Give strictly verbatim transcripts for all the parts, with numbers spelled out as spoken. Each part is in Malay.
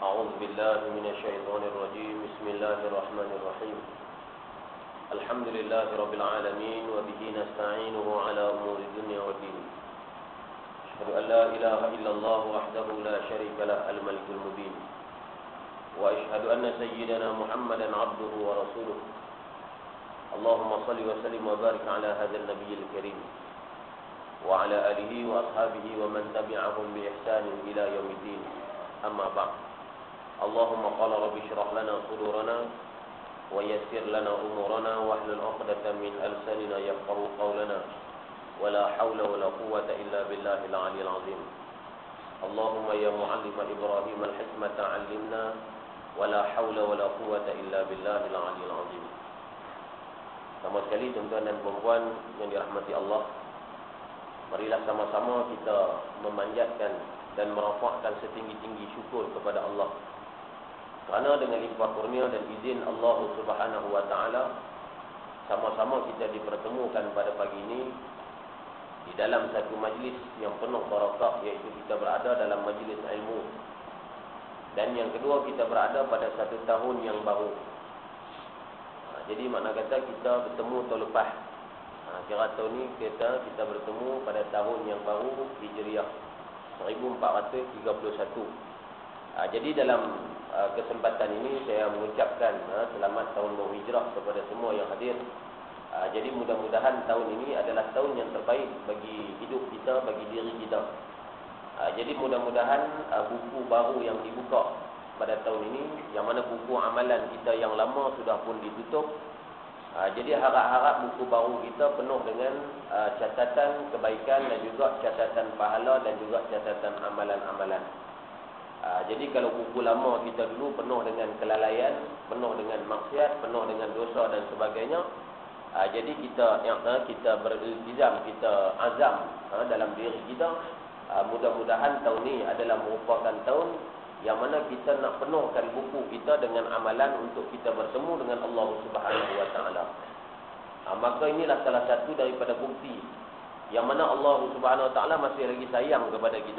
أعوذ بالله من الشيطان الرجيم بسم الله الرحمن الرحيم الحمد لله رب العالمين وبه نستعينه على أمور الدنيا والدين أشهد أن لا إله إلا الله وحده لا شريك له الملك المبين وأشهد أن سيدنا محمدا عبده ورسوله اللهم صل وسلم وبارك على هذا النبي الكريم وعلى آله وأصحابه ومن تبعهم بإحسان إلى يوم الدين أما بعد اللهم قال رب اشرح لنا صدورنا ويسر لنا أمورنا واحلل عقدة من ألساننا يفقهوا قولنا ولا حول ولا قوة إلا بالله العلي العظيم اللهم يا معلم إبراهيم الحكمة علمنا ولا حول ولا قوة إلا بالله العلي العظيم. Sama sekali tuan-tuan dan puan-puan yang dirahmati Allah, marilah sama-sama kita memanjatkan dan merafakkan setinggi-tinggi syukur kepada Allah. Kerana dengan limpah kurnia dan izin Allah Subhanahu wa taala, sama-sama kita dipertemukan pada pagi ini di dalam satu majlis yang penuh barakah, iaitu kita berada dalam majlis ilmu. Dan yang kedua, kita berada pada satu tahun yang baru. Jadi makna kata kita bertemu tahun lepas. Ha, kira tahun ni kita kita bertemu pada tahun yang baru Hijriah seribu empat ratus tiga puluh satu. Ha, jadi dalam uh, kesempatan ini saya mengucapkan ha, selamat tahun baru Hijrah kepada semua yang hadir. Ha, jadi mudah-mudahan tahun ini adalah tahun yang terbaik bagi hidup kita, bagi diri kita. Ha, jadi mudah-mudahan uh, buku baru yang dibuka pada tahun ini, yang mana buku amalan kita yang lama sudah pun ditutup. Ha, jadi harap-harap buku baru kita penuh dengan uh, catatan kebaikan dan juga catatan pahala dan juga catatan amalan-amalan. Ha, jadi kalau buku lama kita dulu penuh dengan kelalaian, penuh dengan maksiat, penuh dengan dosa dan sebagainya, ha, jadi kita yang ha, kita beriltizam, kita azam ha, dalam diri kita, ha, mudah-mudahan tahun ini adalah merupakan tahun yang mana kita nak penuhkan buku kita dengan amalan untuk kita bertemu dengan Allah Subhanahu wa taala. Ha, maka inilah salah satu daripada bukti yang mana Allah Subhanahu wa taala masih lagi sayang kepada kita.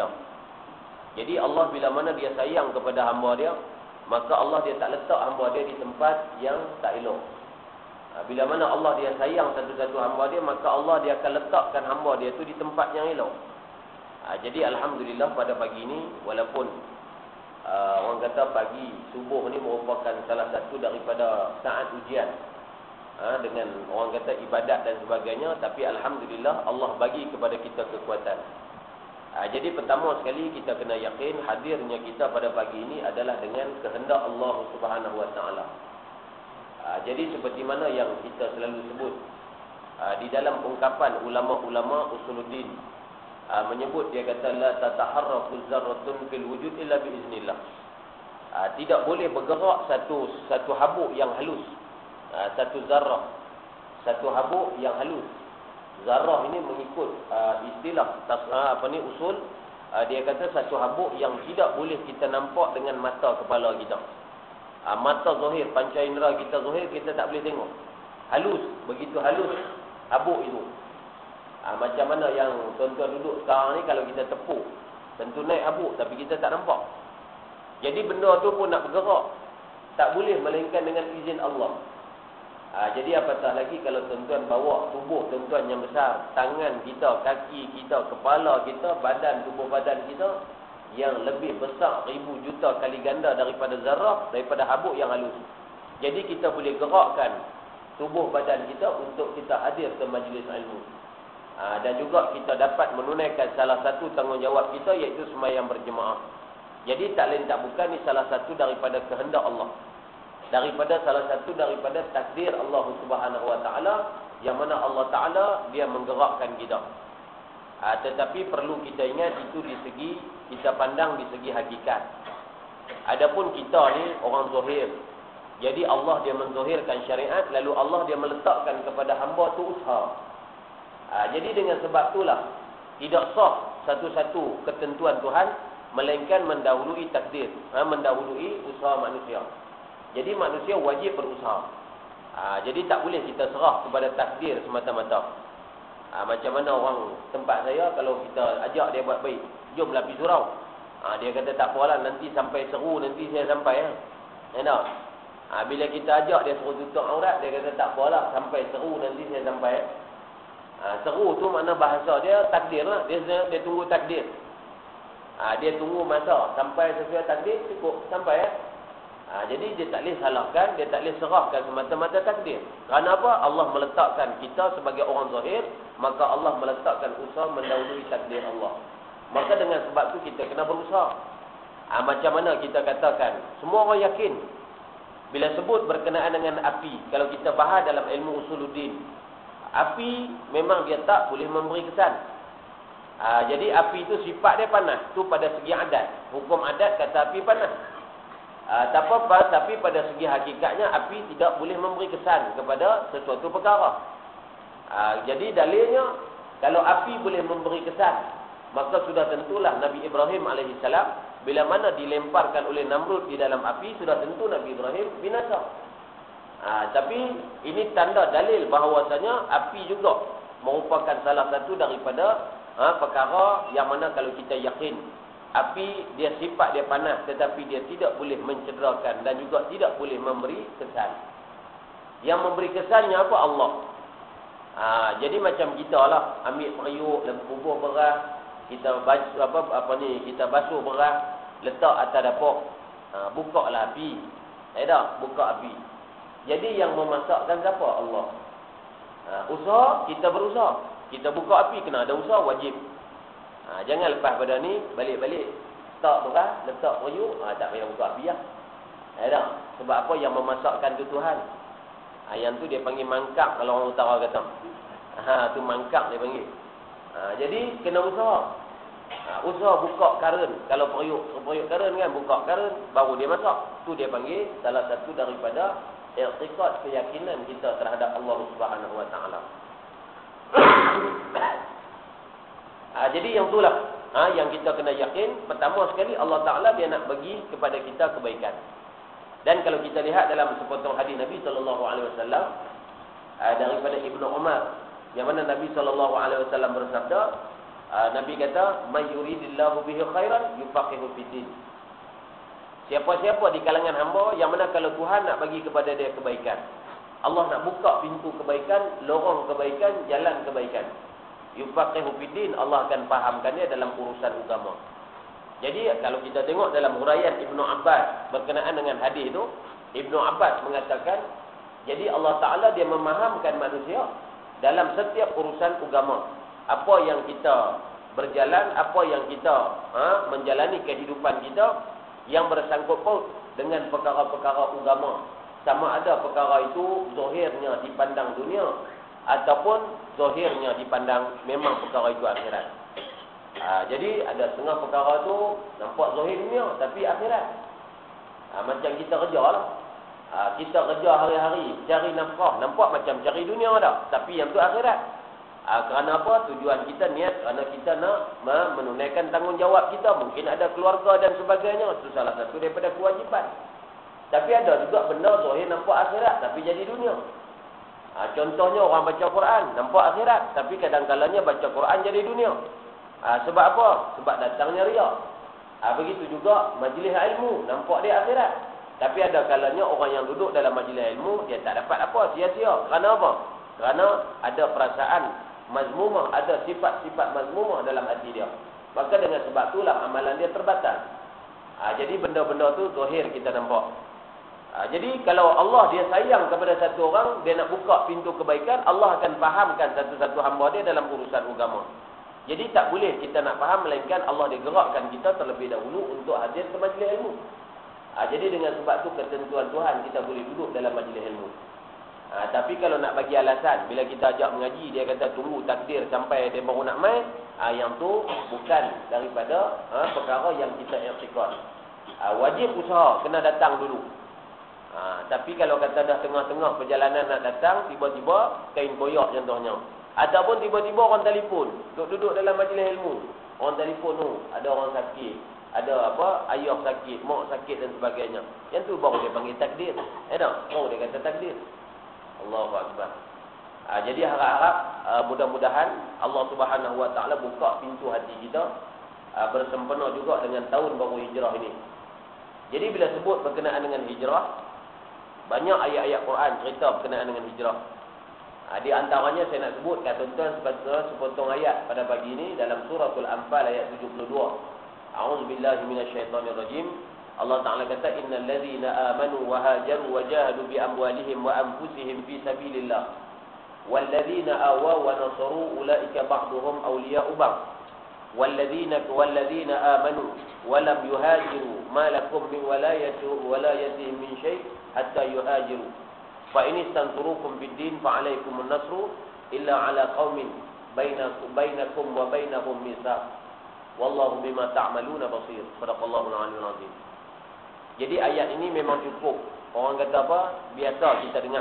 Jadi Allah bila mana dia sayang kepada hamba dia, maka Allah dia tak letak hamba dia di tempat yang tak elok. Ha, bila mana Allah dia sayang satu-satu hamba dia, maka Allah dia akan letakkan hamba dia tu di tempat yang elok. Ha, jadi alhamdulillah pada pagi ini, walaupun Uh, orang kata pagi subuh ni merupakan salah satu daripada saat ujian uh, dengan orang kata ibadat dan sebagainya, tapi alhamdulillah Allah bagi kepada kita kekuatan. Uh, jadi pertama sekali kita kena yakin hadirnya kita pada pagi ini adalah dengan kehendak Allah Subhanahu wa taala. Uh, jadi seperti mana yang kita selalu sebut uh, di dalam ungkapan ulama-ulama usuluddin, Uh, menyebut, dia kata la tataharraku zarratun fil wujud illa biiznillah. Uh, tidak boleh bergerak satu satu habuk yang halus, uh, satu zarrah, satu habuk yang halus. Zarrah ini mengikut uh, istilah tas, uh, apa ni usul, uh, dia kata satu habuk yang tidak boleh kita nampak dengan mata kepala kita. Uh, mata zahir, panca indera kita zahir, kita tak boleh tengok. Halus, begitu halus habuk itu. Ha, macam mana yang tuan-tuan duduk sekarang ni, kalau kita tepuk, tentu naik habuk, tapi kita tak nampak. Jadi benda tu pun nak bergerak, tak boleh melainkan dengan izin Allah. Ha, jadi apatah lagi kalau tuan-tuan bawa tubuh tuan-tuan yang besar, tangan kita, kaki kita, kepala kita, badan, tubuh badan kita yang lebih besar ribu juta kali ganda daripada zarrah, daripada habuk yang halus. Jadi kita boleh gerakkan tubuh badan kita untuk kita hadir ke majlis ilmu. Ha, dan juga kita dapat menunaikan salah satu tanggungjawab kita, iaitu sembahyang berjemaah. Jadi tak lain tak bukan, ini salah satu daripada kehendak Allah, daripada salah satu daripada takdir Allah Subhanahu wa taala, yang mana Allah taala dia menggerakkan kita. Ha, tetapi perlu kita ingat itu di segi kita pandang di segi hakikat. Adapun kita ni orang zahir, jadi Allah dia menzahirkan syariat, lalu Allah dia meletakkan kepada hamba tu usaha. Ha, jadi dengan sebab itulah tidak sah satu-satu ketentuan Tuhan melainkan mendahului takdir, ha, mendahului usaha manusia. Jadi manusia wajib berusaha. Ha, jadi tak boleh kita serah kepada takdir semata-mata. Ha, macam mana orang tempat saya, kalau kita ajak dia buat baik, jomlah pergi surau. Ha, dia kata tak apalah, nanti sampai seru, nanti saya sampai. Ya. Ya tak? Ha, bila kita ajak dia suruh tutup aurat, dia kata tak apalah, sampai seru, nanti saya sampai. Ha, seru tu makna bahasa dia takdir lah. Dia, dia tunggu takdir. Ha, dia tunggu masa. Sampai sesuai takdir, cukup. Sampai ya. Ha, jadi dia tak boleh salahkan, dia tak boleh serahkan semata-mata takdir. Kerana apa? Allah meletakkan kita sebagai orang zahir, maka Allah meletakkan usaha mendahului takdir Allah. Maka dengan sebab tu kita kena berusaha. Ha, macam mana kita katakan, semua orang yakin bila sebut berkenaan dengan api, kalau kita bahas dalam ilmu usuluddin, api memang dia tak boleh memberi kesan. Ha, jadi api itu sifat dia panas. Tu pada segi adat. Hukum adat kata api panas. Ha, tak apa-apa, tapi pada segi hakikatnya api tidak boleh memberi kesan kepada sesuatu perkara. Ha, jadi dalilnya, kalau api boleh memberi kesan, maka sudah tentulah Nabi Ibrahim alaihissalam bila mana dilemparkan oleh Namrud di dalam api, sudah tentu Nabi Ibrahim binasa. Ha, tapi ini tanda dalil bahawasanya api juga merupakan salah satu daripada ha, perkara yang mana kalau kita yakin api dia sifat dia panas, tetapi dia tidak boleh mencederakan dan juga tidak boleh memberi kesan. Yang memberi kesannya apa? Allah. Ha, jadi macam kita lah, ambil periuk dalam kubur beras, kita basuh apa apa ni, kita basuh beras, letak atas dapur. Ha, buka lah api. Eh dah, buka api. Jadi yang memasakkan siapa? Allah. Ha, usaha, kita berusaha. Kita buka api kena ada usaha, wajib. Ha, jangan lepas pada ni, balik-balik letak beras, letak periuk, ha, tak payah buka api lah. Eh dah, sebab apa? Yang memasakkan tu Tuhan. Ha, yang tu dia panggil mangkap kalau orang utara kata. Ha, tu mangkap dia panggil. Ha, jadi kena usaha. Ha, usaha buka karen. Kalau periuk, periuk karen kan, buka karen, baru dia masak. Tu dia panggil salah satu daripada i'tiqad, keyakinan kita terhadap Allah Subhanahu Wa Taala. Ha, jadi yang itulah ha, yang kita kena yakin. Pertama sekali Allah Taala dia nak bagi kepada kita kebaikan. Dan kalau kita lihat dalam sepotong hadis Nabi sallallahu alaihi wasallam daripada Ibnu Umar, yang mana Nabi sallallahu alaihi wasallam bersabda, uh, Nabi kata, "May yuridillahu bihi khairan yufaqihu fid-din." Siapa-siapa di kalangan hamba yang mana kalau Tuhan nak bagi kepada dia kebaikan, Allah nak buka pintu kebaikan, lorong kebaikan, jalan kebaikan. Yufaqihu fid-din, Allah akan fahamkan dia dalam urusan agama. Jadi kalau kita tengok dalam huraian Ibnu Abbas berkenaan dengan hadis itu, Ibnu Abbas mengatakan, jadi Allah Taala dia memahamkan manusia dalam setiap urusan agama. Apa yang kita berjalan, apa yang kita ha, menjalani kehidupan kita yang bersangkut paut dengan perkara-perkara agama. Sama ada perkara itu zahirnya dipandang dunia ataupun zahirnya dipandang memang perkara itu akhirat. Ha, jadi ada setengah perkara tu nampak zahir dunia tapi akhirat. Ha, macam kita kerja lah. Ha, kita kerja hari-hari cari nafkah, nampak macam cari dunia dah, tapi yang tu akhirat. Ha, kerana apa? Tujuan kita niat kerana kita nak menunaikan tanggungjawab kita, mungkin ada keluarga dan sebagainya, itu salah satu daripada kewajipan. Tapi ada juga benda zahir nampak akhirat tapi jadi dunia. Ha, contohnya orang baca Quran nampak akhirat tapi kadang-kadangnya baca Quran jadi dunia. Ha, sebab apa? Sebab datangnya riak. Ha, begitu juga majlis ilmu nampak dia akhirat. Tapi ada kalanya orang yang duduk dalam majlis ilmu, dia tak dapat apa, sia-sia. Kerana apa? Kerana ada perasaan mazmumah, ada sifat-sifat mazmumah dalam hati dia. Maka dengan sebab itulah amalan dia terbatal. Ha, jadi benda-benda tu zahir kita nampak. Ha, jadi kalau Allah dia sayang kepada satu orang, dia nak buka pintu kebaikan, Allah akan fahamkan satu-satu hamba dia dalam urusan agama. Jadi tak boleh kita nak faham, melainkan Allah dia gerakkan kita terlebih dahulu untuk hadir ke majlis ilmu. Ha, jadi dengan sebab tu ketentuan Tuhan kita boleh duduk dalam majlis ilmu. Ha, tapi kalau nak bagi alasan, bila kita ajak mengaji, dia kata tunggu takdir sampai dia baru nak main, ha, yang tu bukan daripada ha, perkara yang kita i'tiqad. Ha, wajib usaha, kena datang dulu. Ha, tapi kalau kata dah tengah-tengah perjalanan nak datang, tiba-tiba kain koyak contohnya. Ataupun tiba-tiba orang telefon, duduk-duduk dalam majlis ilmu. Orang telefon tu, ada orang sakit, ada apa, ayah sakit, mak sakit dan sebagainya. Yang tu baru dia panggil takdir. Eh tak? Baru dia kata takdir. Allahu Akbar. Ha, jadi harap-harap uh, mudah-mudahan Allah Subhanahu Wa Taala buka pintu hati kita uh, bersempena juga dengan tahun baru hijrah ini. Jadi bila sebut berkenaan dengan hijrah, banyak ayat-ayat Quran cerita berkenaan dengan hijrah. Uh, di antaranya saya nak sebutkan tuan-tuan sepotong ayat pada pagi ini dalam suratul Anfal ayat tujuh puluh dua. A'udzubillahi minasyaitonirrajim. Allah Ta'ala kata, innal ladzina amanu wa hajaru wa jahadu bi amwalihim wa anfusihim fi sabilillah wal ladzina awaw wa nasaru ulaika ba'duhum awliya'u ba'd wal ladzina wal ladzina amanu wa lam yuhajiru ma lakum min walayatihim walayatihim min syai' hatta yuhajiru fa in istansurukum bid din fa 'alaykumun nasru illa 'ala qaumin bainakum bainakum wa bainahum mitsaq wallahu bima ta'maluna basir. Sadaqallahul 'aliyyul 'azim. Jadi ayat ini memang cukup. Orang kata apa? Biasa kita dengar.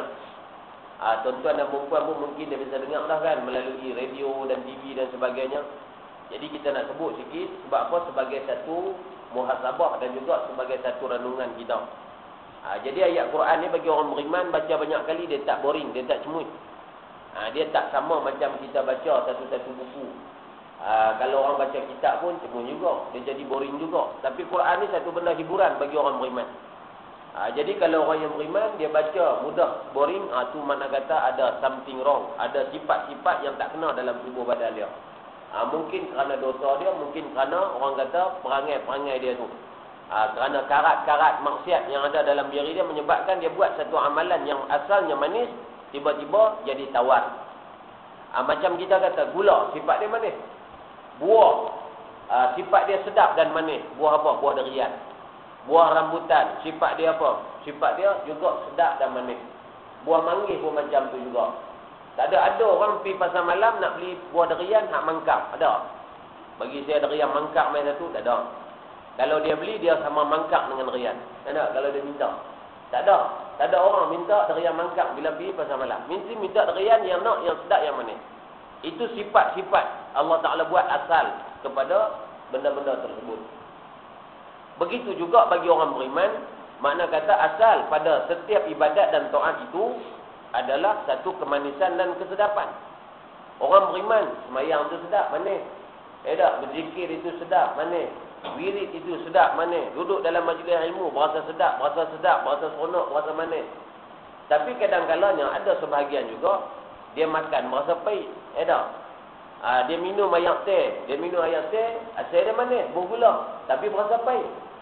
Ah, tuan-tuan dan perempuan pun mungkin dia bisa dengar dah kan melalui radio dan T V dan sebagainya. Jadi kita nak sebut sikit sebab apa? Sebagai satu muhasabah dan juga sebagai satu renungan kita. Ah, jadi ayat Quran ni bagi orang beriman baca banyak kali dia tak boring, dia tak cemut. Ah, dia tak sama macam kita baca satu-satu buku. Aa, kalau orang baca kitab pun cemung juga, dia jadi boring juga. Tapi Quran ni satu benda hiburan bagi orang beriman. Aa, jadi kalau orang yang beriman dia baca mudah boring, ah tu makna kata ada something wrong, ada sifat-sifat yang tak kena dalam tubuh badan dia. Aa, mungkin kerana dosa dia, mungkin kerana orang kata perangai-perangai dia tu. Aa, kerana karat-karat maksiat yang ada dalam diri dia menyebabkan dia buat satu amalan yang asalnya manis tiba-tiba jadi tawar. Aa, macam kita kata gula, sifat dia manis. Buah, uh, sifat dia sedap dan manis. Buah apa? Buah durian. Buah rambutan, sifat dia apa? Sifat dia juga sedap dan manis. Buah manggis pun macam tu juga. Tak ada ada orang pergi pasar malam nak beli buah durian hak mangkap. Ada? Bagi saya durian mangkap main satu, tak ada. Kalau dia beli, dia sama mangkap dengan durian. Tak ada kalau dia minta. Tak ada. Tak ada orang minta durian mangkap bila pergi pasar malam. Mesti minta durian yang nak, yang sedap, yang manis. Itu sifat-sifat Allah Ta'ala buat asal kepada benda-benda tersebut. Begitu juga bagi orang beriman, makna kata asal pada setiap ibadat dan taat itu adalah satu kemanisan dan kesedapan. Orang beriman, semayang itu sedap, manis. Eh tak, berzikir itu sedap, manis. Wirid itu sedap, manis. Duduk dalam majlis ilmu, berasa sedap, berasa sedap, berasa seronok, berasa manis. Tapi kadang-kadang ada sebahagian juga dia makan berasa pahit. Eh tak? Ha, dia minum air teh. Dia minum air teh. Asal dia manis. Bergula. Tapi berasa pahit.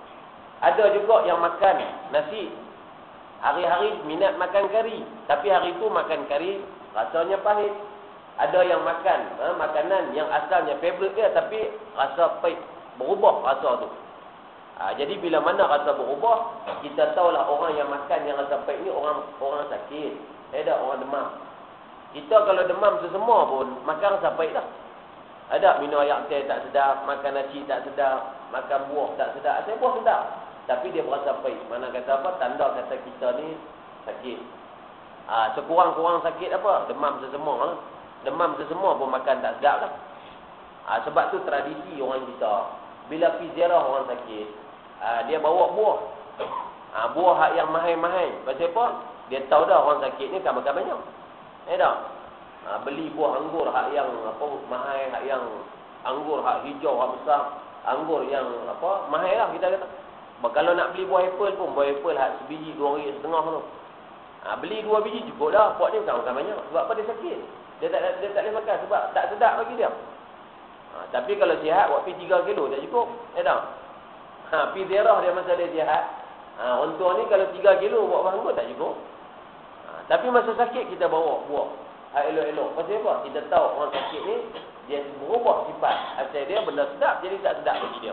Ada juga yang makan nasi. Hari-hari minat makan kari. Tapi hari itu makan kari rasanya pahit. Ada yang makan ha, makanan yang asalnya favourite dia. Tapi rasa pahit. Berubah rasa tu. Ha, jadi bila mana rasa berubah, kita tahulah orang yang makan yang rasa pahit ni orang orang sakit. Eh tak? Orang demam. Kita kalau demam sesemua pun, makan rasa pahit lah. Ada minum air teh tak sedap, makan nasi tak sedap, makan buah tak sedap. Asal buah sedap. Tapi dia berasa pahit. Mana kata apa? Tanda kata kita ni sakit. Ha, sekurang-kurang sakit apa? Demam sesemua lah. Demam sesemua pun makan tak sedap lah. Ha, sebab tu tradisi orang kita. Bila pergi ziarah orang sakit, ha, dia bawa buah. Ha, buah yang mahal-mahal. Pasal apa? Dia tahu dah orang sakit ni kan makan banyak. Eh tak? Ha, beli buah anggur hak yang apa mahal, hak yang anggur hak hijau, hak besar, anggur yang apa mahal lah kita kata. Kalau nak beli buah apple pun, buah apple hak sebiji dua ringgit setengah tu. Ha, beli dua biji cukup dah. Puak dia bukan makan banyak. Sebab apa? Dia sakit. Dia tak dia tak boleh makan sebab tak sedap bagi dia. Ha, tapi kalau sihat, buat pergi tiga kilo tak cukup. Eh tak? Ha, pergi ziarah dia masa dia sihat. Ha, orang tua ni kalau tiga kilo buat buah anggur tak cukup. Tapi masa sakit kita bawa buah hak elok-elok. Pasal apa? Kita tahu orang sakit ni dia berubah sifat. Asal dia benda sedap jadi tak sedap bagi dia.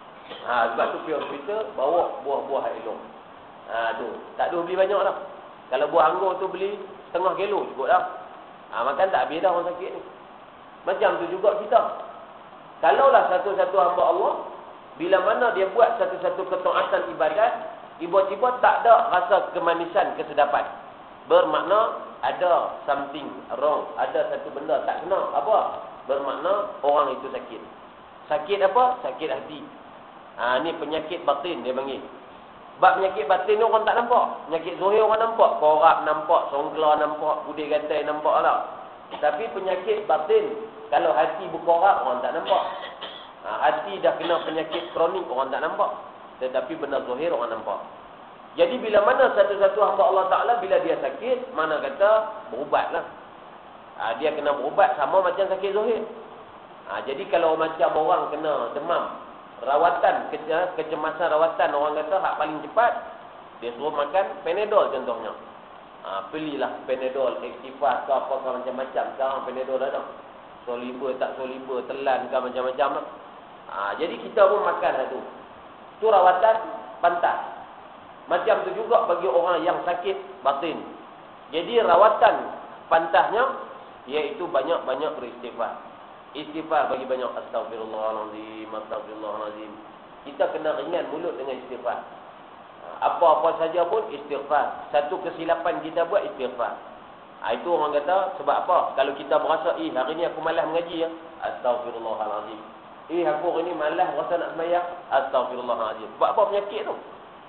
Ha, sebab tu pergi hospital bawa buah-buah hak elok. Ha tu. Tak ada beli banyak dah. Kalau buah anggur tu beli setengah kilo cukup dah. Ha, makan tak habis dah orang sakit ni. Macam tu juga kita. Kalaulah satu-satu hamba Allah, bila mana dia buat satu-satu ketaatan ibadat, tiba-tiba tak ada rasa kemanisan, kesedapan. Bermakna ada something wrong. Ada satu benda tak kena. Apa? Bermakna orang itu sakit. Sakit apa? Sakit hati. Ha, ni penyakit batin dia panggil. Sebab penyakit batin ni orang tak nampak. Penyakit zuhir orang nampak. Korak nampak, songkla nampak, pudih gatai nampak lah. Tapi penyakit batin, kalau hati berkorak orang tak nampak. Ha, hati dah kena penyakit kronik orang tak nampak. Tetapi benda zahir orang nampak. Jadi bila mana satu-satu hamba Allah Ta'ala bila dia sakit, mana kata berubatlah. Ha, dia kena berubat sama macam sakit zahir. Ha, jadi kalau macam orang kena demam, rawatan, ke, kecemasan rawatan, orang kata hak paling cepat, dia suruh makan Panadol contohnya. Ha, belilah Panadol, Actifas ke apa ke macam-macam. Sekarang Panadol ada. Soliber tak soliber, telan ke macam-macam. Ha, jadi kita pun makan satu. Itu rawatan pantas. Macam tu juga bagi orang yang sakit batin. Jadi rawatan pantasnya iaitu banyak-banyak beristighfar. Istighfar bagi banyak astagfirullahalazim, astagfirullahalazim. Kita kena ringan mulut dengan istighfar. Apa-apa saja pun istighfar. Satu kesilapan kita buat istighfar. Ha, itu orang kata sebab apa? Kalau kita berasa, eh hari ni aku malas mengaji ya. Astagfirullahalazim. Eh aku hari ni malas rasa nak sembahyang. Astagfirullahalazim. Sebab apa penyakit tu?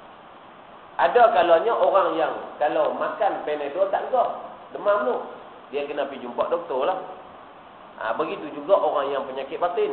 Ada kalanya orang yang kalau makan Panadol tak lega, demam tu, dia kena pergi jumpa doktor lah. Ha, begitu juga orang yang penyakit batin.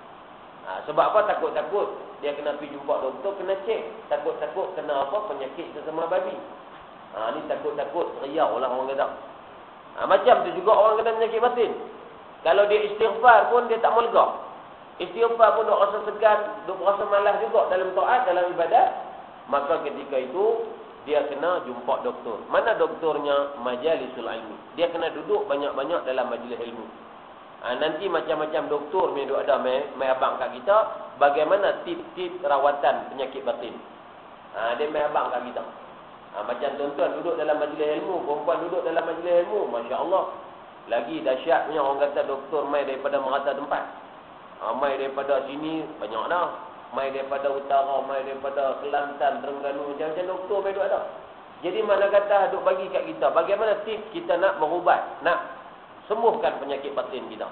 Ha, sebab apa? Takut-takut dia kena pergi jumpa doktor, kena cek. Takut-takut kena apa? Penyakit sesama babi. Ha, ni takut-takut riau lah orang kata. Ha, macam tu juga orang kena penyakit batin. Kalau dia istighfar pun dia tak mau lega. Istighfar pun duk rasa segan, duk rasa malas juga dalam taat, dalam ibadat. Maka ketika itu dia kena jumpa doktor. Mana doktornya? Majalisul ilmi. Dia kena duduk banyak-banyak dalam majlis ilmu. Ha, nanti macam-macam doktor yang ada mai, mai abang kat kita, bagaimana tip-tip rawatan penyakit batin. Ha, dia mai abang kat kita. Ha, macam tuan-tuan duduk dalam majlis ilmu, perempuan duduk dalam majlis ilmu, masya-Allah. Lagi dahsyatnya orang kata doktor mai daripada merata tempat. Ha, mai daripada sini banyak dah. Mai daripada utara, mai daripada Kelantan, Terengganu, macam-macam doktor mai duk ada. Jadi mana kata duk bagi kat kita, bagaimana tips kita nak berubat, nak sembuhkan penyakit batin kita.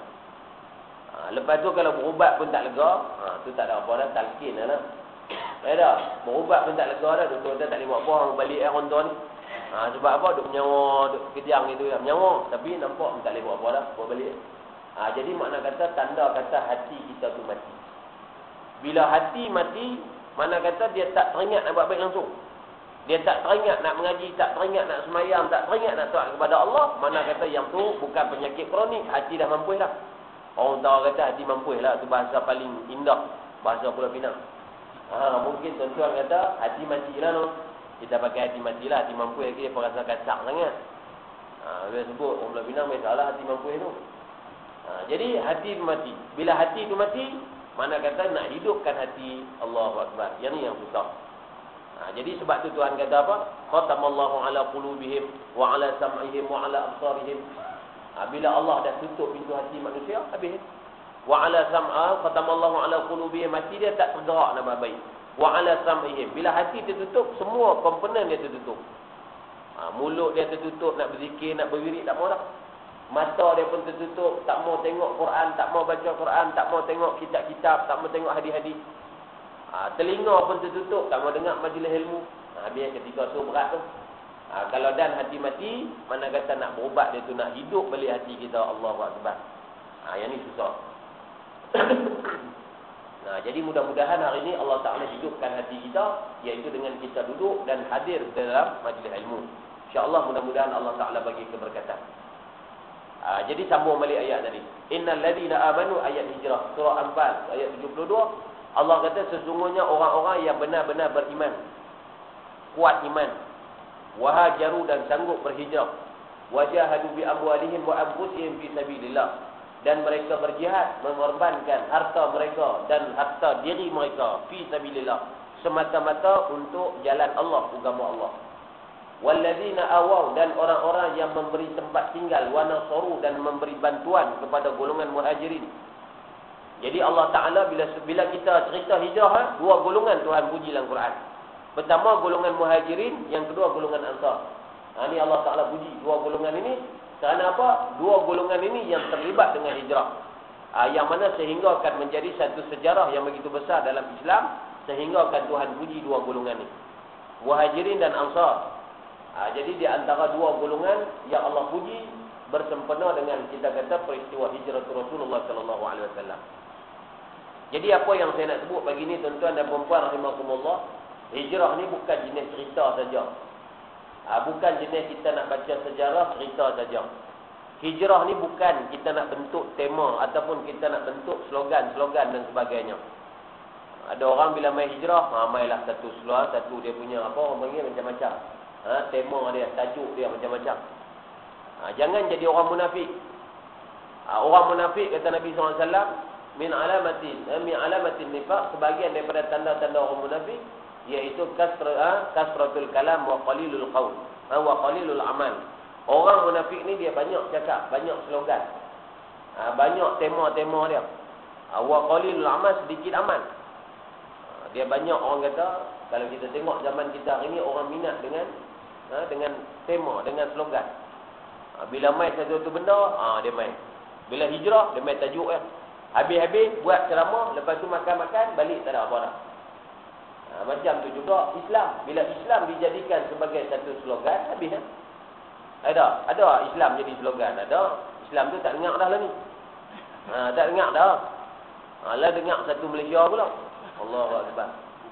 Ha, lepas tu kalau berubat pun tak lega, ha, tu tak ada apa dah, talqin lah. Tak ada, berubat pun tak lega dah, doktor dah tak boleh buat apa, orang balik air ronton ni. Ha, sebab apa? Duk menyawa, duk kejang itu ya, menyawa. Tapi nampak tak boleh buat apa dah, buat balik. Ha, jadi makna kata, tanda kata hati kita tu mati. Bila hati mati, mana kata dia tak teringat nak buat baik langsung. Dia tak teringat nak mengaji, tak teringat nak semayang, tak teringat nak taat kepada Allah. Mana kata yang tu bukan penyakit kronik, hati dah mampu dah. Orang tahu kata hati mampu lah, tu bahasa paling indah, bahasa Pulau Pinang. Ha, mungkin tuan-tuan kata hati mati lah no. Kita pakai hati mati lah, hati mampu lagi dia perasa kasak sangat. Ha, dia sebut orang Pulau Pinang masalah hati mampu tu. Ha, jadi hati mati. Bila hati tu mati, mana kata nak hidupkan hati, Allahu Akbar. Yang ni yang susah. Ha, jadi sebab tu Tuhan kata apa? Khatamallahu ala qulubihim wa ala sam'ihim wa ala absarihim. Ha, bila Allah dah tutup pintu hati manusia, habis. Wa ala sam'a khatamallahu ala qulubihim, hati dia tak tergerak nak buat baik. Wa ala sam'ihim, bila hati tertutup, semua komponen dia tertutup. Ha, mulut dia tertutup, nak berzikir, nak berwirid, tak mau dah. Mata dia pun tertutup, tak mau tengok Quran, tak mau baca Quran, tak mau tengok kitab-kitab, tak mau tengok hadis-hadis. Ha, telinga pun tertutup, tak mau dengar majlis ilmu. Ha, biar ketika tu berat tu. Ha, kalau dan hati mati, mana kata nak berubat dia tu, nak hidup balik hati kita, Allahu Akbar. Ha, yang ni susah. Nah, jadi mudah-mudahan hari ini Allah Ta'ala hidupkan hati kita, iaitu dengan kita duduk dan hadir dalam majlis ilmu. InsyaAllah mudah-mudahan Allah Ta'ala bagi keberkatan. Ha, jadi sambung balik ayat tadi. Innal ladzina amanu, ayat hijrah, surah Anfal ayat tujuh puluh dua. Allah kata sesungguhnya orang-orang yang benar-benar beriman, kuat iman, wahajaru dan sanggup berhijrah, wajahadu bi amwalihim wa anfusihim fi sabilillah, dan mereka berjihad mengorbankan harta mereka dan harta diri mereka fi sabilillah, semata-mata untuk jalan Allah, agama Allah. Walladzina awaw, dan orang-orang yang memberi tempat tinggal, wa nasaru, dan memberi bantuan kepada golongan muhajirin. Jadi Allah Ta'ala bila bila kita cerita hijrah, dua golongan Tuhan puji dalam Quran. Pertama golongan muhajirin, yang kedua golongan ansar. Ha, ni Allah Ta'ala puji dua golongan ini. Kerana apa? Dua golongan ini yang terlibat dengan hijrah. Ha, yang mana sehingga akan menjadi satu sejarah yang begitu besar dalam Islam, sehingga akan Tuhan puji dua golongan ini, muhajirin dan ansar. Ha, jadi di antara dua golongan yang Allah puji bersempena dengan kita kata peristiwa hijrah Rasulullah sallallahu alaihi wasallam. Jadi apa yang saya nak sebut pagi ni tuan-tuan dan puan-puan rahimakumullah, hijrah ni bukan jenis cerita saja. Ha, bukan jenis kita nak baca sejarah cerita saja. Hijrah ni bukan kita nak bentuk tema ataupun kita nak bentuk slogan-slogan dan sebagainya. Ada orang bila main hijrah, ha, mainlah satu slogan, satu dia punya apa orang panggil macam-macam. Ha, tema dia, tajuk dia macam-macam. Ha, jangan jadi orang munafik. Ha, orang munafik kata Nabi sallallahu alaihi wasallam, min alamatin eh, min alamatin nifaq, sebahagian daripada tanda-tanda orang munafik iaitu kasra ha, kasratul kalam wa qalilul qaul ha, wa qalilul amal. Orang munafik ni dia banyak cakap, banyak slogan. Ha, banyak tema-tema dia. Ha, wa qalilul amal, sedikit amal. Ha, dia banyak orang kata, kalau kita tengok zaman kita hari ni orang minat dengan ha, dengan tema, dengan slogan. Ha, bila main satu-satu benda, ha, dia main. Bila hijrah, dia main tajuk dia. Habis-habis, buat ceramah, lepas tu makan-makan, balik tak ada apa dah. Ha, macam tu juga Islam. Bila Islam dijadikan sebagai satu slogan, habis dah. Ada? Ada Islam jadi slogan? Ada. Islam tu tak dengar dah lah ni. Ha, tak dengar dah. Ha, lah dengar satu Malaysia pula. Allahu Akbar.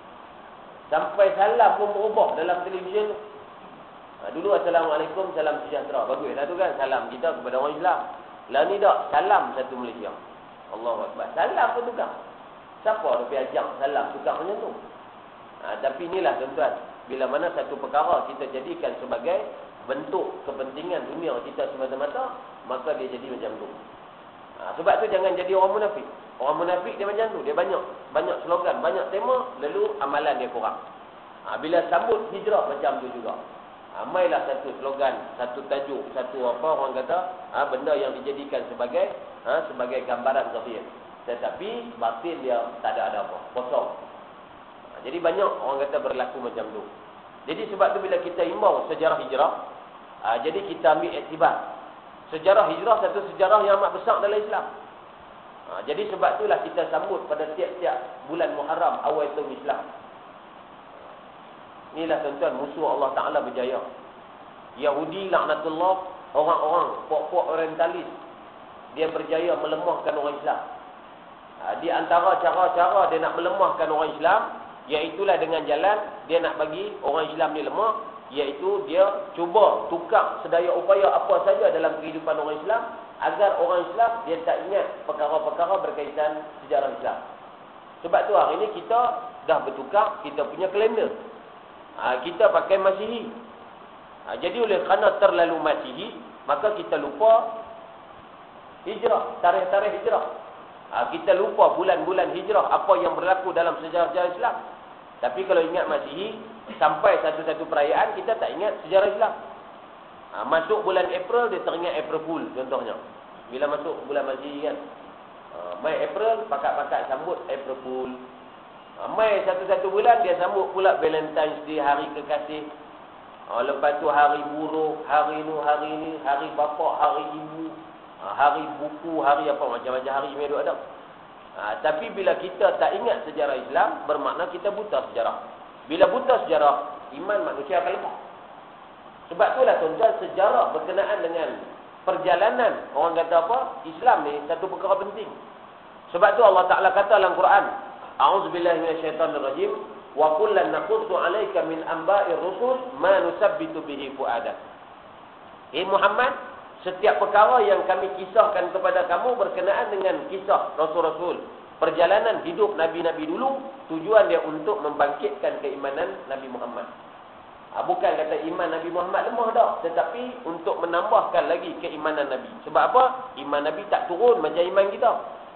Sampai salam pun berubah dalam televisyen. Ha, dulu Assalamualaikum, salam sejahtera. Bagus lah tu kan, salam kita kepada orang Islam. Lah ni tak, salam satu Malaysia. Allahu Akbar. Salam pun tukar. Siapa dia pergi ajak salam tukar macam tu? Ha, tapi inilah tuan-tuan, bila mana satu perkara kita jadikan sebagai bentuk kepentingan dunia kita semata-mata, maka dia jadi macam tu. Ha, sebab tu jangan jadi orang munafik. Orang munafik dia macam tu, dia banyak banyak slogan, banyak tema, lalu amalan dia kurang. Ha, bila sambut hijrah macam tu juga. Ha, mailah satu slogan, satu tajuk, satu apa orang kata, ha, benda yang dijadikan sebagai ha, sebagai gambaran zahir. Tetapi batin dia tak ada ada apa, kosong. Ha, jadi banyak orang kata berlaku macam tu. Jadi sebab tu bila kita imbau sejarah hijrah, ha, jadi kita ambil iktibar. Sejarah hijrah satu sejarah yang amat besar dalam Islam. Ha, jadi sebab itulah kita sambut pada tiap-tiap bulan Muharram, awal tahun Islam. Inilah tuan-tuan, musuh Allah Ta'ala berjaya. Yahudi laknatullah, orang-orang puak-puak orientalis, dia berjaya melemahkan orang Islam. Ha, di antara cara-cara dia nak melemahkan orang Islam, iaitulah dengan jalan dia nak bagi orang Islam ni lemah, iaitu dia cuba tukar sedaya upaya apa saja dalam kehidupan orang Islam, agar orang Islam dia tak ingat perkara-perkara berkaitan sejarah Islam. Sebab tu hari ni kita dah bertukar kita punya kalender. Ha, kita pakai Masihi. Ha, jadi oleh kerana terlalu Masihi, maka kita lupa hijrah, tarikh-tarikh hijrah. Ha, kita lupa bulan-bulan hijrah, apa yang berlaku dalam sejarah-sejarah Islam. Tapi kalau ingat Masihi, sampai satu-satu perayaan kita tak ingat sejarah Islam. Ha, masuk bulan April, dia teringat April Fool contohnya. Bila masuk bulan Masihi kan, ha, Mei April, pakat-pakat sambut April Fool. Ha, Mei satu-satu bulan dia sambut pula Valentine's Day, hari kekasih. Ha, lepas tu hari buruh, hari nu, hari ni, hari bapa, hari ibu, ha, hari buku, hari apa, macam-macam hari ni ada. Ha, tapi bila kita tak ingat sejarah Islam, bermakna kita buta sejarah. Bila buta sejarah, iman manusia akan lemah. Sebab itulah tuan-tuan, sejarah berkenaan dengan perjalanan orang kata apa, Islam ni satu perkara penting. Sebab tu Allah Ta'ala kata dalam Quran, A'udzubillahi minasyaitanirrajim, wa kullan naqussu 'alaika min amba'ir rusul ma nusabbitu bihi fu'adak. Eh Muhammad, setiap perkara yang kami kisahkan kepada kamu berkenaan dengan kisah Rasul-Rasul, perjalanan hidup Nabi-Nabi dulu, tujuan dia untuk membangkitkan keimanan Nabi Muhammad. Ha, bukan kata iman Nabi Muhammad lemah dah, tetapi untuk menambahkan lagi keimanan Nabi. Sebab apa? Iman Nabi tak turun macam iman kita.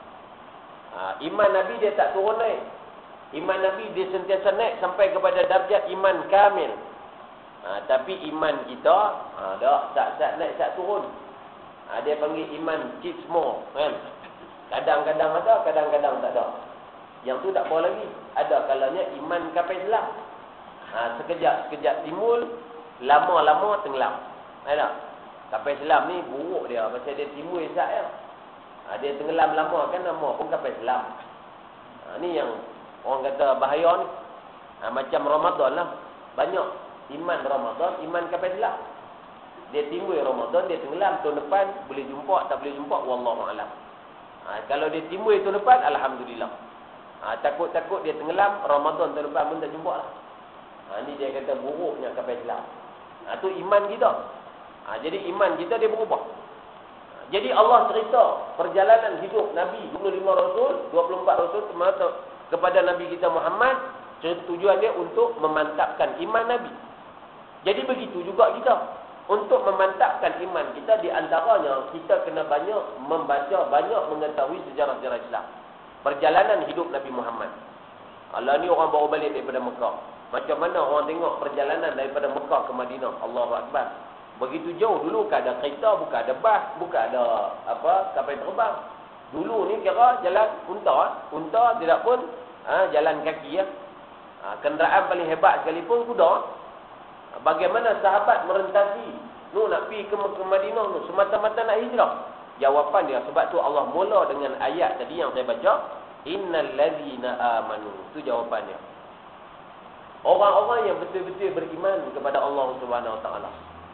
Ha, iman Nabi dia tak turun naik. Iman Nabi dia sentiasa naik sampai kepada darjat iman kamil. Ha, tapi iman kita ha, dah sat-sat naik, sat turun. Ha, dia panggil iman keep small kan. Kadang-kadang ada, kadang-kadang tak ada. Yang tu tak apa lagi. Ada kalanya iman kapal selam. Ha, sekejap-sekejap timbul, lama-lama tenggelam. Ada. Kapal selam ni buruk dia pasal dia timbul esat ya. Ha, dia tenggelam lama kan, nama pun kapal selam. Ha, ni yang orang kata bahaya ni. Ha, macam Ramadan lah. Banyak iman Ramadan, iman kapal selam. Dia timbul Ramadan, dia tenggelam tahun depan, boleh jumpa, tak boleh jumpa, wallahu a'lam. Ha, kalau dia timbul tahun depan, alhamdulillah. Ha, takut-takut dia tenggelam, Ramadan tahun depan pun tak jumpa lah. Ha, ni dia kata buruknya kapal Islam. Ha, tu iman kita. Ha, jadi iman kita dia berubah. Ha, jadi Allah cerita perjalanan hidup Nabi dua puluh lima Rasul, dua puluh empat Rasul kepada Nabi kita Muhammad. Tujuan dia untuk memantapkan iman Nabi. Jadi begitu juga kita. Untuk memantapkan iman kita, di antaranya kita kena banyak membaca, banyak mengetahui sejarah-sejarah Islam. Perjalanan hidup Nabi Muhammad. Allah ni orang baru balik daripada Mekah. Macam mana orang tengok perjalanan daripada Mekah ke Madinah. Allahu Akbar. Begitu jauh. Dulu bukan ada kereta, bukan ada bas, bukan ada apa kapal terbang. Dulu ni kira jalan unta. Unta tidak pun ha, jalan kaki ya. Ha, kenderaan paling hebat sekalipun kuda. Bagaimana sahabat merentasi nu nak pergi ke, ke Madinah tu semata-mata nak hijrah? Jawapan dia sebab tu Allah mula dengan ayat tadi yang saya baca, innal ladzina amanu. Itu jawapannya. Orang-orang yang betul-betul beriman kepada Allah Subhanahu Wa Taala.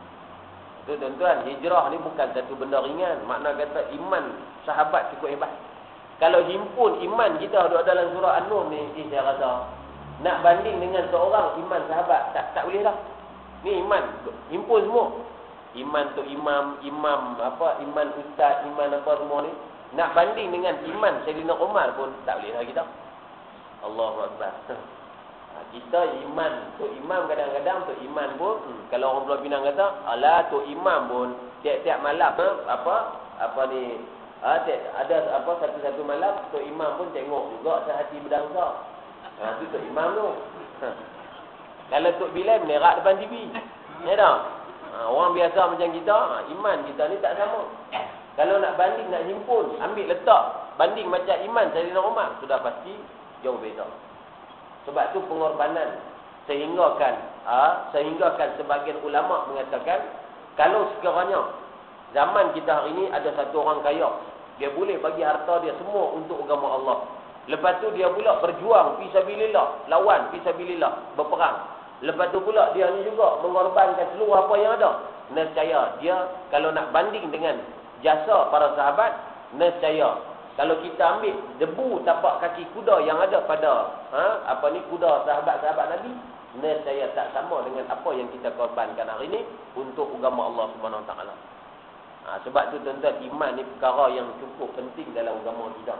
Tu tuan-tuan, hijrah ni bukan satu benda ringan. Makna kata iman sahabat cukup hebat. Kalau himpun iman kita ada dalam surah An-Nur ni, eh, saya rasa nak banding dengan seorang iman sahabat tak tak boleh lah. Ni iman himpun semua. Iman tu imam, imam apa, iman ustaz, iman apa semua ni. Nak banding dengan iman Sayyidina Umar pun tak boleh lah kita. Allahu Akbar. Kita iman, tu imam kadang-kadang tu iman pun hmm, kalau orang Pulau Pinang kata, alah tu imam pun tiap-tiap malam apa apa ni ha, tiap, ada apa satu-satu malam tu imam pun tengok juga sehati berdangsa. Ha, tu tu imam tu. Ha. Kalau Tok Bilal menerak depan T V. Ya tak? Ha, orang biasa macam kita, ha, iman kita ni tak sama. Kalau nak banding, nak himpun, ambil letak, banding macam iman Sayyidina Umar, sudah pasti jauh beza. Sebab tu pengorbanan. Sehinggakan, ha, sehinggakan sebagian ulama mengatakan, kalau sekiranya zaman kita hari ini ada satu orang kaya, dia boleh bagi harta dia semua untuk agama Allah. Lepas tu dia pula berjuang fisabilillah, lawan fisabilillah, berperang. Lepas tu pula dia ni juga mengorbankan seluruh apa yang ada. Nescaya dia kalau nak banding dengan jasa para sahabat, nescaya kalau kita ambil debu tapak kaki kuda yang ada pada ha, apa ni kuda sahabat-sahabat Nabi, nescaya tak sama dengan apa yang kita korbankan hari ini untuk agama Allah Subhanahu Wa Taala. Ha, sebab tu tuan-tuan, iman ni perkara yang cukup penting dalam agama kita.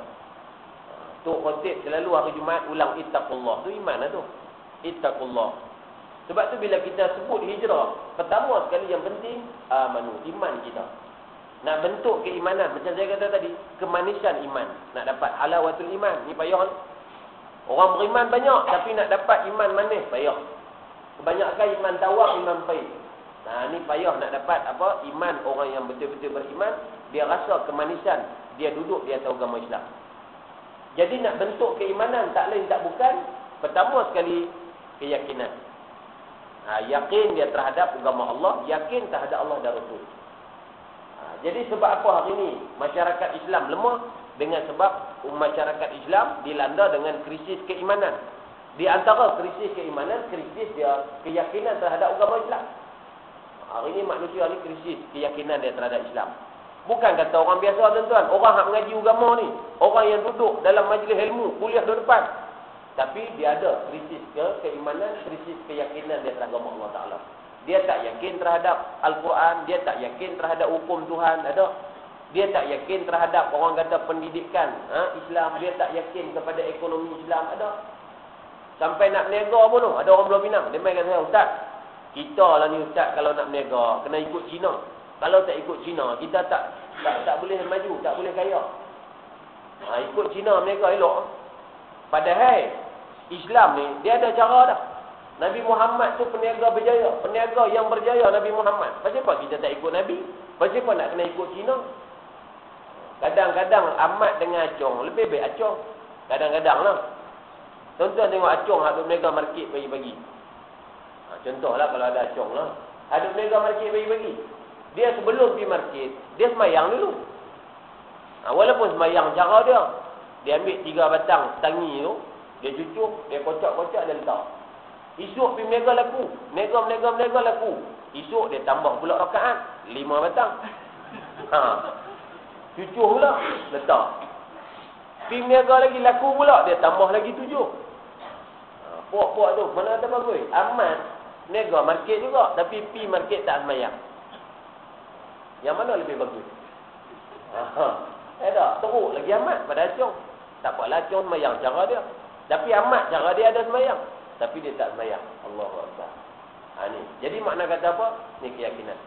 Tok Khotib selalu hari Jumaat ulang ittaqullah. Tu iman lah tu. Ittaqullah. Sebab tu bila kita sebut hijrah, pertama sekali yang penting, amanu, iman kita. Nak bentuk keimanan, macam saya kata tadi, kemanisan iman. Nak dapat halawatul iman, ni payah. Orang beriman banyak, tapi nak dapat iman manis, payah. Kebanyakan iman tawar, iman pahit. Nah, ni payah nak dapat apa? Iman orang yang betul-betul beriman, dia rasa kemanisan, dia duduk di atas agama Islam. Jadi nak bentuk keimanan tak lain tak bukan, pertama sekali keyakinan. Ha, yakin dia terhadap agama Allah, yakin terhadap Allah dan Rasul. Ha, jadi sebab apa hari ini masyarakat Islam lemah? Dengan sebab masyarakat Islam dilanda dengan krisis keimanan. Di antara krisis keimanan, krisis dia keyakinan terhadap agama Islam. Hari ini manusia ni krisis keyakinan dia terhadap Islam. Bukan kata orang biasa tuan-tuan, orang yang mengaji agama ni, orang yang duduk dalam majlis ilmu, kuliah di depan. Tapi dia ada krisis ke keimanan, krisis keyakinan dia terhadap agama Allah Ta'ala. Dia tak yakin terhadap Al-Quran, dia tak yakin terhadap hukum Tuhan, ada. Dia tak yakin terhadap orang kata pendidikan ha, Islam, dia tak yakin kepada ekonomi Islam, ada. Sampai nak berniaga pun tu, ada orang Pulau Pinang, dia main kata saya, Ustaz, kita lah ni Ustaz kalau nak berniaga, kena ikut Cina. Kalau tak ikut Cina, kita tak tak, tak boleh maju, tak boleh kaya. Ha, ikut Cina berniaga elok. Padahal Islam ni, dia ada cara dah. Nabi Muhammad tu peniaga berjaya. Peniaga yang berjaya Nabi Muhammad. Pasal apa kita tak ikut Nabi? Pasal apa nak kena ikut Cina? Kadang-kadang amat dengan acong. Lebih baik acong. Kadang-kadang lah. Tuan-tuan tengok acong yang duk berniaga market pagi-pagi. Ha, contohlah kalau ada acong lah. Ada berniaga market pagi-pagi. Dia sebelum pergi market, dia semayang dulu. Ha, walaupun semayang cara dia. Dia ambil tiga batang tangi tu. Dia cucuk, dia kocak-kocak, dia letak. Esok pergi meniaga laku. Meniaga-meniaga-meniaga laku. Esok dia tambah pula rakaat. Lima batang. Ha. Cucuk pula, letak. Pi niaga lagi laku pula, dia tambah lagi tujuh. Ha, puak-puak tu, mana ada bagus? Amat, niaga market juga, tapi pi market tak semayang. Yang mana lebih bagus? Ha, eh tak, teruk lagi amat pada acung. Tak apalah acung semayang cara dia. Tapi amat cara dia ada semayang. Tapi dia tak semayang. Allahu Akbar. Ha, ni. Jadi makna kata apa? Ni keyakinan.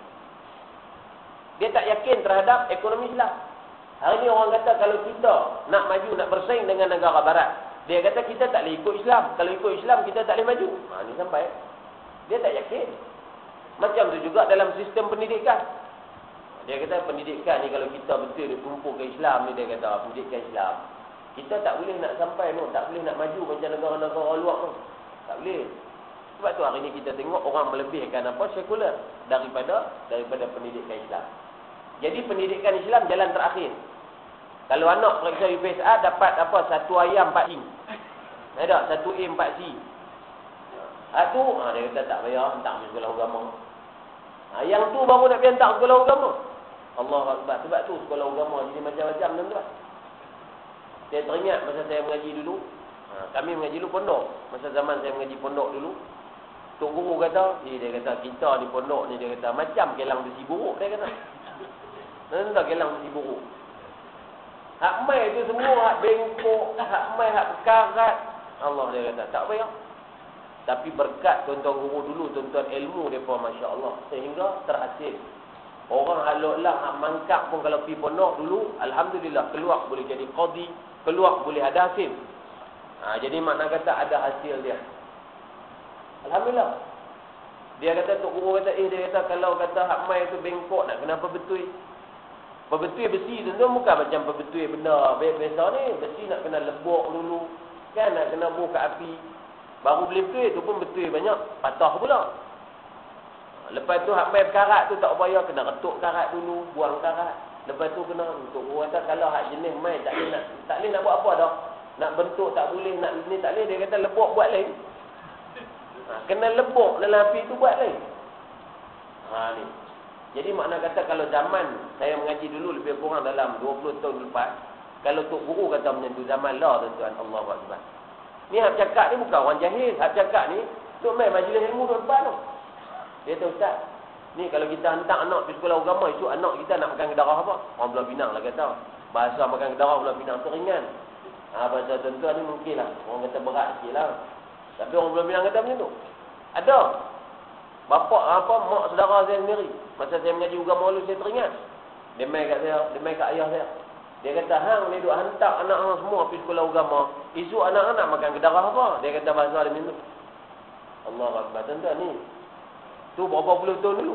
Dia tak yakin terhadap ekonomi Islam. Hari ni orang kata kalau kita nak maju, nak bersaing dengan negara barat, dia kata kita tak boleh ikut Islam. Kalau ikut Islam, kita tak boleh maju. Ha, ni sampai. Dia tak yakin. Macam tu juga dalam sistem pendidikan. Dia kata pendidikan ni kalau kita betul dia tumpu ke Islam ni, dia kata pendidikan Islam. Kita tak boleh nak sampai tu, tak boleh nak maju macam negara-negara luar tu. Tak boleh. Sebab tu hari ni kita tengok orang melebihkan apa? Sekular daripada daripada pendidikan Islam. Jadi pendidikan Islam jalan terakhir. Kalau anak periksa U P S A dapat apa? Satu ayam empat C. Ada satu A empat C. Ha tu, ha, dia kata tak payah hantar pergi sekolah agama. Ha, yang tu baru nak pergi hantar sekolah agama. Allahu Akbar. Sebab tu sekolah agama jadi macam-macam tuan-tuan. Saya teringat masa saya mengaji dulu. Ha, kami mengaji dulu pondok. Masa zaman saya mengaji pondok dulu. Tok guru kata, eh, dia kata kita di pondok ni, dia kata macam kelang besi buruk, dia kata. Nanti kelang besi buruk. Hak mai tu semua, hak bengkok, hak mai, hak karat. Allah, dia kata, tak payah. Tapi berkat tuan-tuan guru dulu, tuan-tuan ilmu mereka, Masya Allah. Sehingga terhasil. Orang haluk lah, hak mangkak pun kalau pergi pondok dulu, Alhamdulillah, keluar boleh jadi qadi, keluar boleh ada hasil. Ha, jadi makna kata ada hasil dia. Alhamdulillah. Dia kata, Tok Guru kata, eh dia kata kalau kata hak mai tu bengkok nak kena pebetul. Pebetul besi tu bukan macam pebetul benda biasa ni. Besi nak kena lebok dulu. Kan nak kena buka api. Baru boleh betul tu pun betul banyak. Patah pula. Lepas tu hak mai karat tu tak payah kena retuk karat dulu. Buang karat. Lepas tu kena, Tok Guru kata kalau hak jenis mai tak boleh nak, tak boleh nak buat apa dah. Nak bentuk tak boleh, nak ni tak boleh. Dia kata lebok buat lain. Ha, kena lebok dalam api tu buat lain. Ha ni. Jadi makna kata kalau zaman saya mengaji dulu lebih kurang dalam dua puluh tahun lepas, kalau Tok Guru kata macam tu zaman lah tuan-tuan, Allahu Akbar. Ni hak cakap ni bukan orang jahil. Hak cakap ni Tok mai majlis ilmu tu depan tu. Dia kata, Ustaz, ni kalau kita hantar anak pergi sekolah agama, esok anak kita nak makan kedarah apa? Orang Pulau Pinang lah kata. Bahasa makan kedarah Pulau Pinang tu ringan. Ha, bahasa tuan-tuan ni mungkin lah. Orang kata berat sikit lah. Tapi orang Pulau Pinang kata macam tu. Ada. Bapak apa, mak saudara saya sendiri. Masa saya mengaji agama dulu, saya teringat. Dia main kat saya, dia main kat ayah saya. Dia kata, hang ni duk hantar anak hang semua pergi sekolah agama. Esok anak-anak nak makan kedarah apa? Dia kata bahasa dia macam tu. Allah Akbar. Tuan-tuan ni. Tu berapa puluh tahun dulu.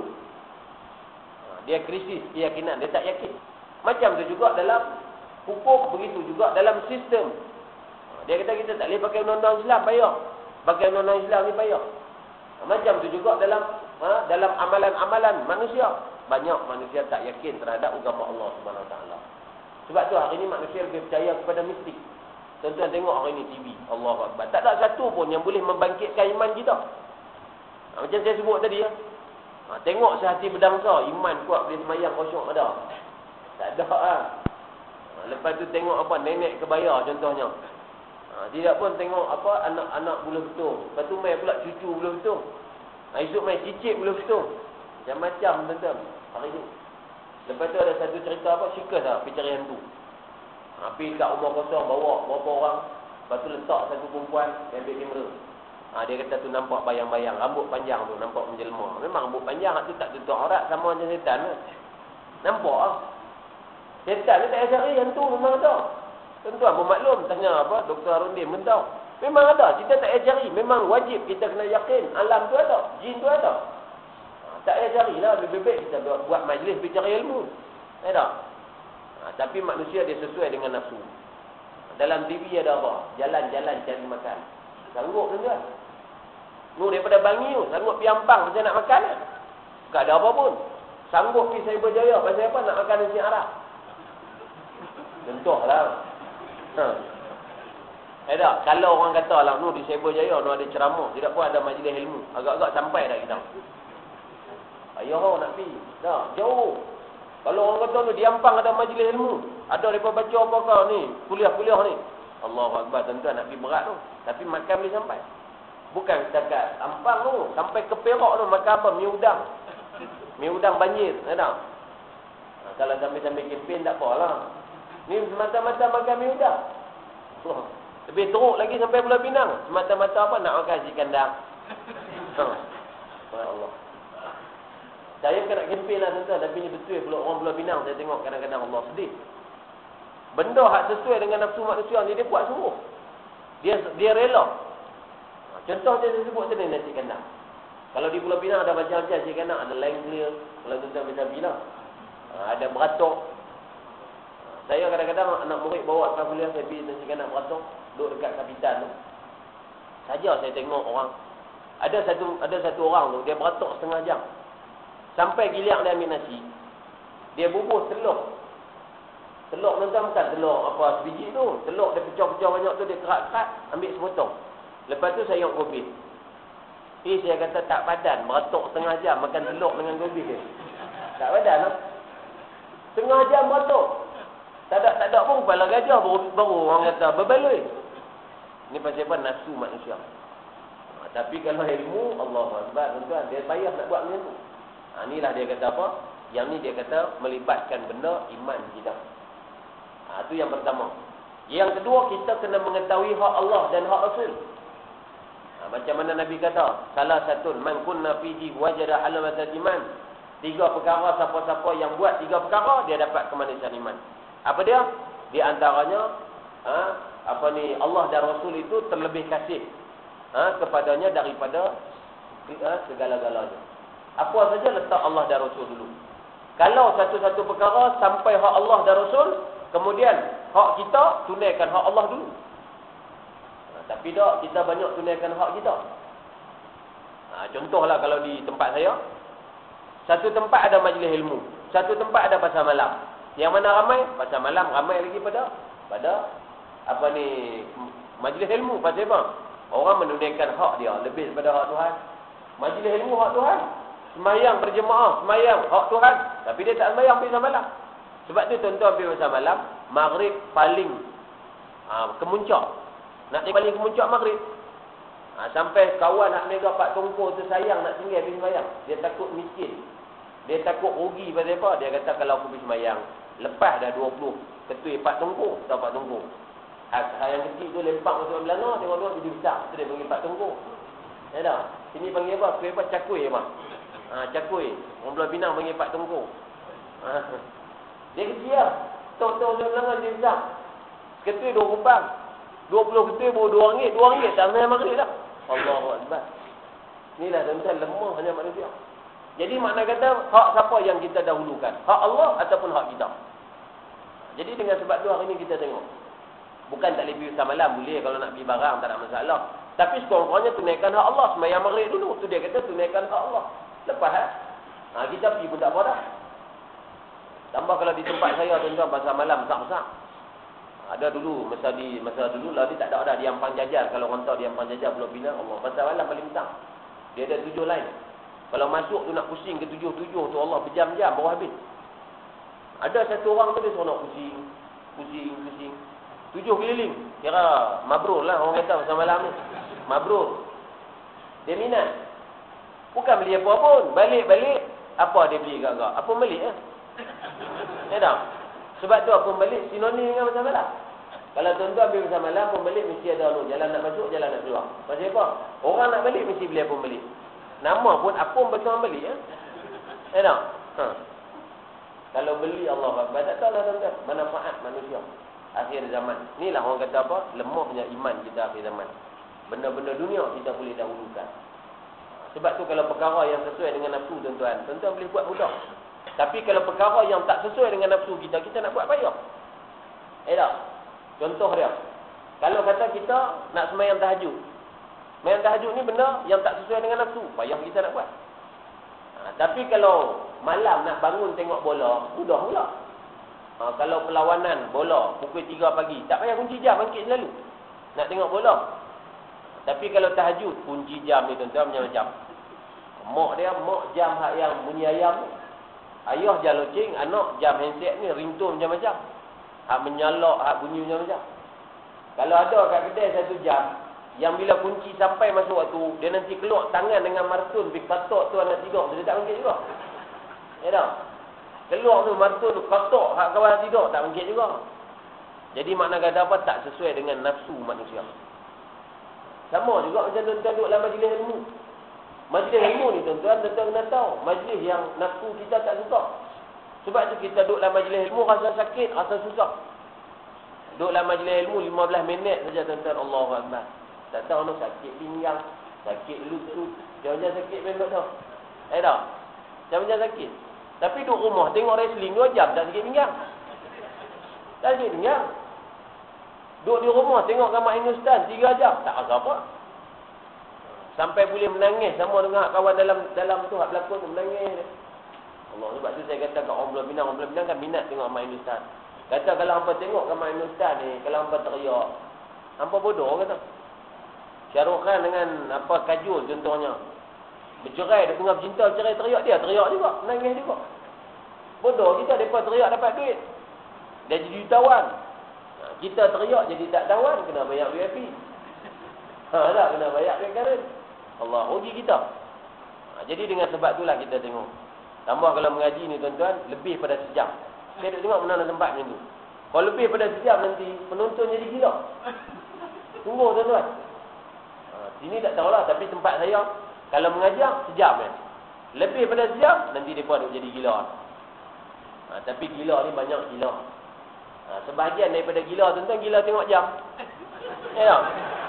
Dia krisis keyakinan, dia tak yakin. Macam tu juga dalam hukum, begitu juga dalam sistem. Dia kata kita tak boleh pakai undang-undang Islam, payah. Pakai undang-undang Islam ni payah. Macam tu juga dalam ha, dalam amalan-amalan manusia. Banyak manusia tak yakin terhadap agama Allah Subhanahu Wa Taala. Sebab tu hari ni manusia lebih percaya kepada mistik. Tuan-tuan tengok hari ni T V, Allahu Akbar. Tak ada satu pun yang boleh membangkitkan iman kita. Ha, macam saya sebut tadi ya. Ha, tengok sehati berdangsa, iman kuat boleh semayang kosong ada. Tak ada ah. Ha, lepas tu tengok apa nenek kebaya contohnya. Ha, tidak pun tengok apa anak-anak buluh betul. Lepas tu mai pula cucu buluh betul. Ha, esok mai cicit buluh betul. Macam-macam tuan-tuan hari ni. Lepas tu ada satu cerita apa sikas lah pergi cari hantu. Ha, pergi kat rumah kosong bawa berapa orang. Lepas tu letak satu perempuan ambil kamera. Ha, dia kata tu nampak bayang-bayang. Rambut panjang tu nampak menjelma. Memang rambut panjang tu tak tutup aurat sama macam setan lah. Nampak lah. Setan ni tak payah cari hantu memang ada. Tuan-tuan pun maklum tanya apa Doktor Arundin pun tahu. Memang ada. Kita tak payah cari. Memang wajib kita kena yakin. Alam tu ada. Jin tu ada. Ha, tak payah carilah. Lebih baik kita buat, buat majlis bicara ilmu. Tak ada. Ha, tapi manusia dia sesuai dengan nafsu. Dalam T V ada apa? Jalan-jalan cari makan. Sanggup tuan-tuan. Nu daripada Bangi tu. Sanggup pergi Ampang macam nak makan lah. Tak ada apa pun. Sanggup pergi Cyberjaya. Pasal apa? Nak makan nasi Arab. Contohlah. Ha. Eh tak, kalau orang kata lah, nu di Cyberjaya nu ada ceramah, tidak pun ada majlis ilmu. Agak-agak sampai dah kita. Ayah nak pergi. Dah, jauh. Kalau orang kata tu diampang ada majlis ilmu, ada mereka baca apa kau ni, kuliah-kuliah ni. Allahu Akbar, tuan-tuan nak pergi berat tu. Tapi makan boleh sampai. Bukan setakat ampang tu, sampai ke Perak tu makan apa? Mi udang. Mi udang banjir, ada tak? Ha, kalau sambil-sambil kempen tak apalah. Ni semata-mata makan mi udang. Oh, lebih teruk lagi sampai Pulau Pinang. Semata-mata apa? Nak makan nasi kandang. Ha. Allah. Saya kan nak kempen lah tuan-tuan, tapi ni betul pula orang Pulau Pinang saya tengok kadang-kadang Allah sedih. Benda hak sesuai dengan nafsu manusia ni dia buat suruh. Dia dia rela. Contoh saya sebut tadi nasi kandang. Kalau di Pulau Pinang ada macam-macam nasi kandang, ada lain clear, kalau tuan-tuan bisa bilang. Ada beratok. Saya kadang-kadang anak murid bawa ke kuliah saya pergi nasi kandang beratok, duduk dekat kapitan tu. Saja saya tengok orang. Ada satu ada satu orang tu dia beratok setengah jam. Sampai giliang dia ambil nasi. Dia bubuh telur. Telur tuan-tuan bukan telur apa sebiji tu. Telur dia pecah-pecah banyak tu dia kerat-kerat, ambil sepotong. Lepas tu saya tengok gobi. Eh saya kata tak padan, beratok setengah jam makan telur dengan gobi dia. Tak padan lah. Setengah jam beratok. Tak ada tak ada pun kepala gajah baru, baru orang kata berbaloi. Ni pasal apa? Nafsu manusia. Ha, tapi kalau ilmu, Allahu Akbar, tuan-tuan, dia payah nak buat macam tu. Ha, inilah dia kata apa? Yang ni dia kata melibatkan benda iman kita. Ha, itu yang pertama. Yang kedua, kita kena mengetahui hak Allah dan hak Rasul. Ha, macam mana Nabi kata, salah satu man kunna fihi wajada halamatal iman. Tiga perkara, siapa-siapa yang buat tiga perkara, dia dapat kemanisan iman. Apa dia? Di antaranya ha, apa ni Allah dan Rasul itu terlebih kasih ha, kepadanya daripada ha, segala-galanya. Apa saja letak Allah dan Rasul dulu. Kalau satu-satu perkara sampai hak Allah dan Rasul, kemudian hak kita tunaikan hak Allah dulu. Ha, tapi tak, kita banyak tunaikan hak kita. Ha, contohlah kalau di tempat saya, satu tempat ada majlis ilmu, satu tempat ada pasar malam. Yang mana ramai? Pasar malam ramai lagi pada pada apa ni majlis ilmu. Pasal apa? Orang menunaikan hak dia lebih daripada hak Tuhan. Majlis ilmu hak Tuhan. Semayang berjemaah, semayang hak Tuhan. Tapi dia tak semayang pergi pasar malam. Sebab tu tuan-tuan pergi pasar malam, maghrib paling ha, kemuncak. Nak pergi paling kemuncak maghrib. Ha, sampai kawan nak mega Pak Tongko tu sayang nak tinggal pergi semayang. Dia takut miskin. Dia takut rugi pasal apa? Dia kata kalau aku pergi semayang, lepas dah dua puluh ketui Pak Tongko, tahu Pak Tongko. Hak yang kecil tu lempak masuk belanga, tengok-tengok jadi besar. Tu dia panggil Pak Tongko. Ya dah. Sini panggil apa? Kuih apa? Cakui apa? Ha, cakui. Orang Pulau Pinang panggil Pak Tongko. Ha. Dia kecil lah. Tahu-tahu masuk belanga jadi besar. Ketui dua rupang. dua puluh ketui baru dua ringgit. dua ringgit tak semayang maghrib dah. Allahu Akbar. Inilah tuan-tuan lemahnya manusia. Jadi makna kata, hak siapa yang kita dahulukan? Hak Allah ataupun hak kita? Jadi dengan sebab tu hari ni kita tengok. Bukan tak boleh pergi pasar malam, boleh kalau nak pergi barang, tak ada masalah. Tapi sekurang-kurangnya tunaikan hak Allah. Semayang maghrib dulu. Tu dia kata tunaikan hak Allah. Lepas ha? Ha, kita pergi pun tak apa dah. Tambah kalau di tempat saya tuan-tuan pasar malam besar-besar. Ada dulu, masa di masa dulu lah dia tak ada ada di Ampang Jajar. Kalau orang tahu di Ampang Jajar Pulau Pinang, Allah pasar malam paling besar. Dia ada tujuh lain. Kalau masuk tu nak pusing ke tujuh-tujuh tu Allah berjam-jam baru habis. Ada satu orang tu dia suruh nak pusing, pusing, pusing. Tujuh keliling. Kira mabrur lah orang kata pasal malam ni. Mabrur. Dia minat. Bukan beli apa pun. Balik-balik, apa dia beli agak-agak? Apa balik eh? Ya tak? Sebab tu apa balik sinonim dengan pasal malam. Kalau tuan-tuan pergi pasal malam, pun balik mesti ada anu. Jalan nak masuk, jalan nak keluar. Pasal apa? Orang nak balik mesti beli apa balik. Nama pun apung betul beli ya. Eh tak? Ha. Kalau beli Allah Akbar, tak tahulah tuan-tuan manfaat manusia akhir zaman. Inilah orang kata apa? Lemahnya iman kita akhir zaman. Benda-benda dunia kita boleh dahulukan. Sebab tu kalau perkara yang sesuai dengan nafsu tuan-tuan, tuan-tuan boleh buat mudah. Tapi kalau perkara yang tak sesuai dengan nafsu kita, kita nak buat payah. Eh tak? Contoh dia. Kalau kata kita nak sembahyang tahajud. Sembahyang tahajud ni benda yang tak sesuai dengan nafsu, payah kita nak buat. Ha, tapi kalau malam nak bangun tengok bola, mudah pula. Ha, kalau perlawanan bola pukul tiga pagi, tak payah kunci jam, bangkit selalu. Nak tengok bola. Tapi kalau tahajud, kunci jam ni tuan-tuan macam-macam. Mak dia, mak jam hak yang bunyi ayam. Ayah jar loceng, anak jam handset ni ringtone macam-macam. Hak menyalak, hak bunyi macam-macam. Kalau ada kat kedai satu jam, yang bila kunci sampai masuk waktu, dia nanti keluar tangan dengan martun, pergi katok tu anak tidur, dia tak mungkin juga. Ya tak? Keluar tu martun tu, katok hak kawan tidur, tak mungkin juga. Jadi makna kata apa? Tak sesuai dengan nafsu manusia. Sama juga macam tuan-tuan duduk dalam majlis ilmu. Majlis ilmu ni tuan-tuan, tuan-tuan kena tahu. Majlis yang nafsu kita tak suka. Sebab tu kita duduk dalam majlis ilmu rasa sakit, rasa susah. Duduk dalam majlis ilmu lima belas minit saja tuan-tuan. Allahu Akbar. Tak tahu nak sakit pinggang, sakit lutut. Jangan sakit memang tak. Eh tak? Jangan sakit. Tapi duduk rumah tengok wrestling dua jam tak sakit pinggang. Tak sakit pinggang. Duduk di rumah tengok gambar Hindustan tiga jam tak rasa apa. Sampai boleh menangis sama dengan kawan dalam dalam tu hak berlakon tu menangis. Allah, sebab tu saya kata kat orang Pulau Pinang, orang Pulau Pinang kan minat tengok gambar Hindustan. Kata kalau hangpa tengok gambar Hindustan ni, kalau hangpa teriak, hangpa bodoh kata. Syahrukh Khan dengan apa Kajol contohnya. Bercerai dia tengah bercinta cerai teriak dia, teriak juga, menangis juga. Bodoh kita depa teriak dapat duit. Dia jadi jutawan. Kita teriak jadi tak tawan, kena bayar V I P. Ha tak, kena bayar karen. Allah rugi kita. Ha, jadi dengan sebab itulah kita tengok. Tambah kalau mengaji ni tuan-tuan, lebih pada sejam. Saya duk tengok mana-mana tempat macam tu. Kalau lebih pada sejam nanti, penonton jadi gila. Tunggu tuan-tuan. Ha, sini tak tahulah, tapi tempat saya, kalau mengajar, sejam kan. Lebih pada sejam, nanti mereka duk jadi gila. Ha, tapi gila ni banyak gila. Ha, sebahagian daripada gila tuan-tuan, gila tengok jam. Ya tak?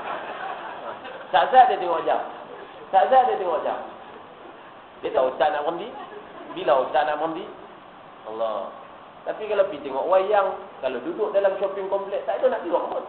Ha, saat-saat dia tengok jam. Saat-saat dia tengok jam. Dia tahu ustaz nak berhenti. Bila ustaz nak berhenti? Allah. Tapi kalau pergi tengok wayang, kalau duduk dalam shopping kompleks, tak ada nak keluar pun.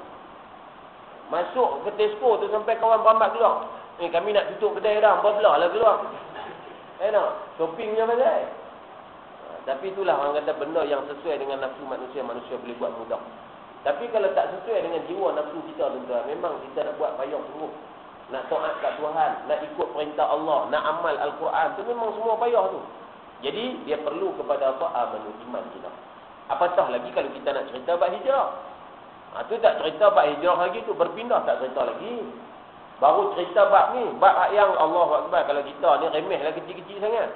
Masuk ke Tesco tu sampai kawan berambat keluar. Eh, kami nak tutup kedai dah, empat belah lah keluar. Eh tak? Shopping punya pasal. Ha, tapi itulah orang kata benda yang sesuai dengan nafsu manusia, manusia boleh buat mudah. Tapi kalau tak sesuai dengan jiwa nafsu kita tuan-tuan, memang kita nak buat payah sungguh. Nak taat kat Tuhan, nak ikut perintah Allah, nak amal Al-Quran, tu memang semua payah tu. Jadi dia perlu kepada apa? Amanu iman kita. Apatah lagi kalau kita nak cerita bab hijrah. Ha, tu tak cerita bab hijrah lagi tu, berpindah tak cerita lagi. Baru cerita bab ni, bab yang Allahu Akbar. Kalau kita ni remeh lah kecil-kecil sangat.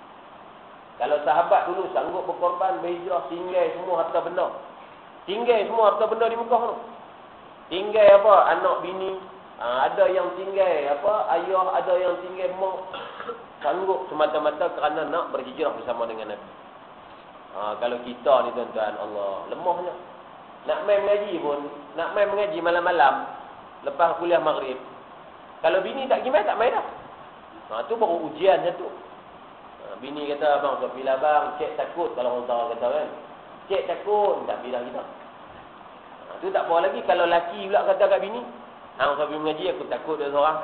Kalau sahabat dulu sanggup berkorban, berhijrah, tinggal semua harta benda. Tinggal semua harta benda di Mekah tu. Tinggal apa? Anak bini. Ha, ada yang tinggal apa? Ayah, ada yang tinggal mak. Sanggup semata-mata kerana nak berhijrah bersama dengan Nabi. Ha, kalau kita ni tuan-tuan, Allah, lemahnya. Nak main mengaji pun, nak main mengaji malam-malam, lepas kuliah maghrib. Kalau bini tak pergi main, tak main dah. Ha, tu baru ujian satu. Ha, bini kata, abang, tak pilih abang, cik takut kalau orang tahu kata kan. Cik takut, tak pilih kita. Ha, tu tak apa lagi, kalau laki pula kata kat bini, hang sambil mengaji, aku takut dia seorang.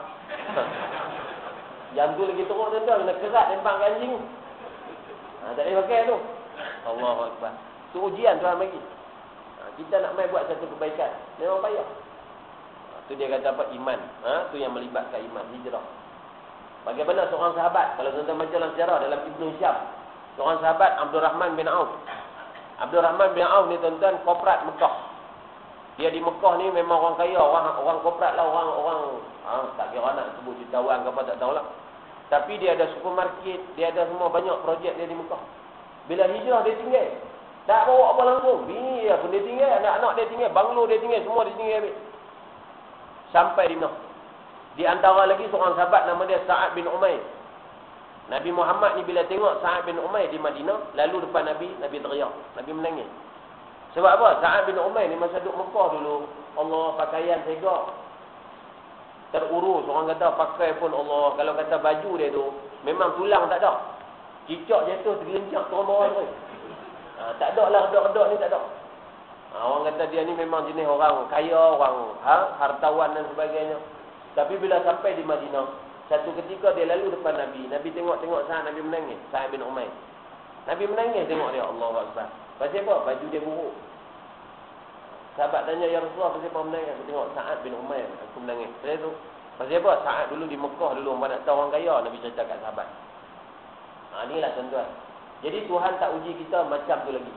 Jam tu lagi teruk tuan-tuan, kena kerat lempang ke anjing. Ha, tak boleh pakai tu. Allahu Akbar. Tu ujian Tuhan bagi. Ha, kita nak main buat satu kebaikan, memang payah. Ha, tu dia kata apa? Iman. Ha, tu yang melibatkan iman, hijrah. Bagaimana seorang sahabat, kalau tuan-tuan baca dalam sejarah, dalam Ibnu Hisham, seorang sahabat Abdul Rahman bin Auf. Abdul Rahman bin Auf ni tuan-tuan, korporat Mekah. Dia di Mekah ni memang orang kaya, orang orang korporat lah, orang orang ha, tak kira nak sebut jutawan ke apa, tak tahulah. Tapi dia ada supermarket, dia ada semua banyak projek dia di Mekah. Bila hijrah dia tinggal, tak bawa apa langsung. Bini dia pun dia tinggal, anak-anak dia tinggal, banglo dia tinggal, semua dia tinggal habis. Sampai di Mekah. Di antara lagi seorang sahabat nama dia Sa'ad bin Umair. Nabi Muhammad ni bila tengok Sa'ad bin Umair di Madinah, lalu depan Nabi, Nabi teriak, Nabi menangis. Sebab apa? Sa'ad bin Umair ni masa duduk Mekah dulu, Allah, pakaian segak, terurus. Orang kata pakai pun Allah, kalau kata baju dia tu memang tulang tak ada, cicak jatuh tergelincak turun bawah tu. Ha, tak ada lah redak-redak ni, tak ada. Ha, orang kata dia ni memang jenis orang kaya, orang ha, hartawan dan sebagainya. Tapi bila sampai di Madinah, satu ketika dia lalu depan Nabi. Nabi tengok-tengok Sa'ad, Nabi menangis. Sa'ad bin Umair, Nabi menangis tengok dia. Allahu Akbar. Pasal apa? Baju dia buruk. Sahabat tanya, ya Rasulullah, pasal apa menangis? Aku tengok Sa'ad bin Umair, aku menangis. Pasal tu, pasal apa? Sa'ad dulu di Mekah dulu, orang nak tahu orang kaya. Nabi cerita kat sahabat. Ha, inilah tuan-tuan. Jadi Tuhan tak uji kita macam tu lagi.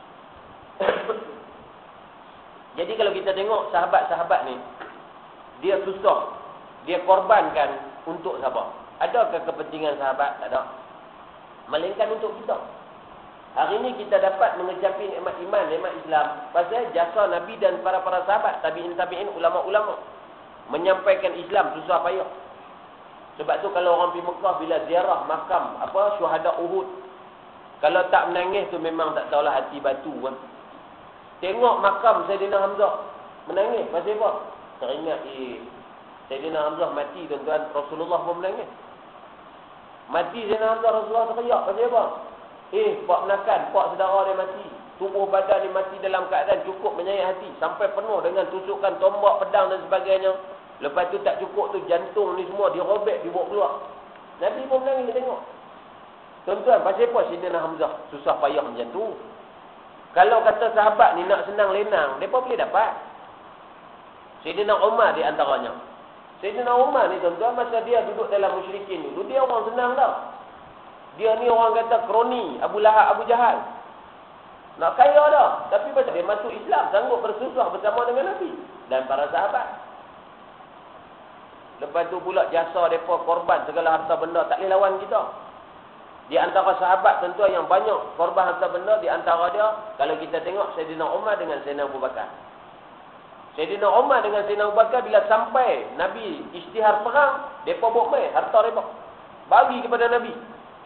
Jadi kalau kita tengok sahabat-sahabat ni, dia susah, dia korbankan untuk sahabat. Adakah kepentingan sahabat? Tak ada. Melainkan untuk kita. Hari ini kita dapat mengecapi nikmat iman, nikmat Islam pasal jasa Nabi dan para-para sahabat, tabi'in tabi'in, ulama-ulama menyampaikan Islam susah payah. Sebab tu kalau orang pergi Mekah bila ziarah makam apa syuhada Uhud, kalau tak menangis tu memang tak tahulah hati batu kan. Tengok makam Saidina Hamzah menangis pasal apa? Teringat eh Saidina Hamzah mati tuan-tuan, Rasulullah pun menangis. Mati Saidina Hamzah, Rasulullah teriak pasal apa? Eh, pak menakan, pak saudara dia mati. Tubuh badan dia mati dalam keadaan cukup menyayat hati. Sampai penuh dengan tusukan tombak, pedang dan sebagainya. Lepas tu tak cukup tu, jantung ni semua dirobek, dibawa keluar. Nabi pun menangis, dia tengok. Tuan-tuan, pasal apa Saidina Hamzah susah payah macam tu? Kalau kata sahabat ni nak senang lenang, mereka boleh dapat. Saidina Umar di antaranya. Saidina Umar ni tuan-tuan, masa dia duduk dalam musyrikin dulu, dia orang senang dah. Dia ni orang kata kroni Abu Lahab, Abu Jahal. Nak kaya dah. Tapi pasal dia masuk Islam, sanggup bersusah bersama dengan Nabi dan para sahabat. Lepas tu pula jasa mereka korban segala harta benda, tak boleh lawan kita. Di antara sahabat tentu yang banyak korban harta benda, di antara dia, kalau kita tengok Saidina Umar dengan Saidina Abu Bakar. Saidina Umar dengan Saidina Abu Bakar bila sampai Nabi isytihar perang, mereka bawa mai harta mereka, bagi kepada Nabi.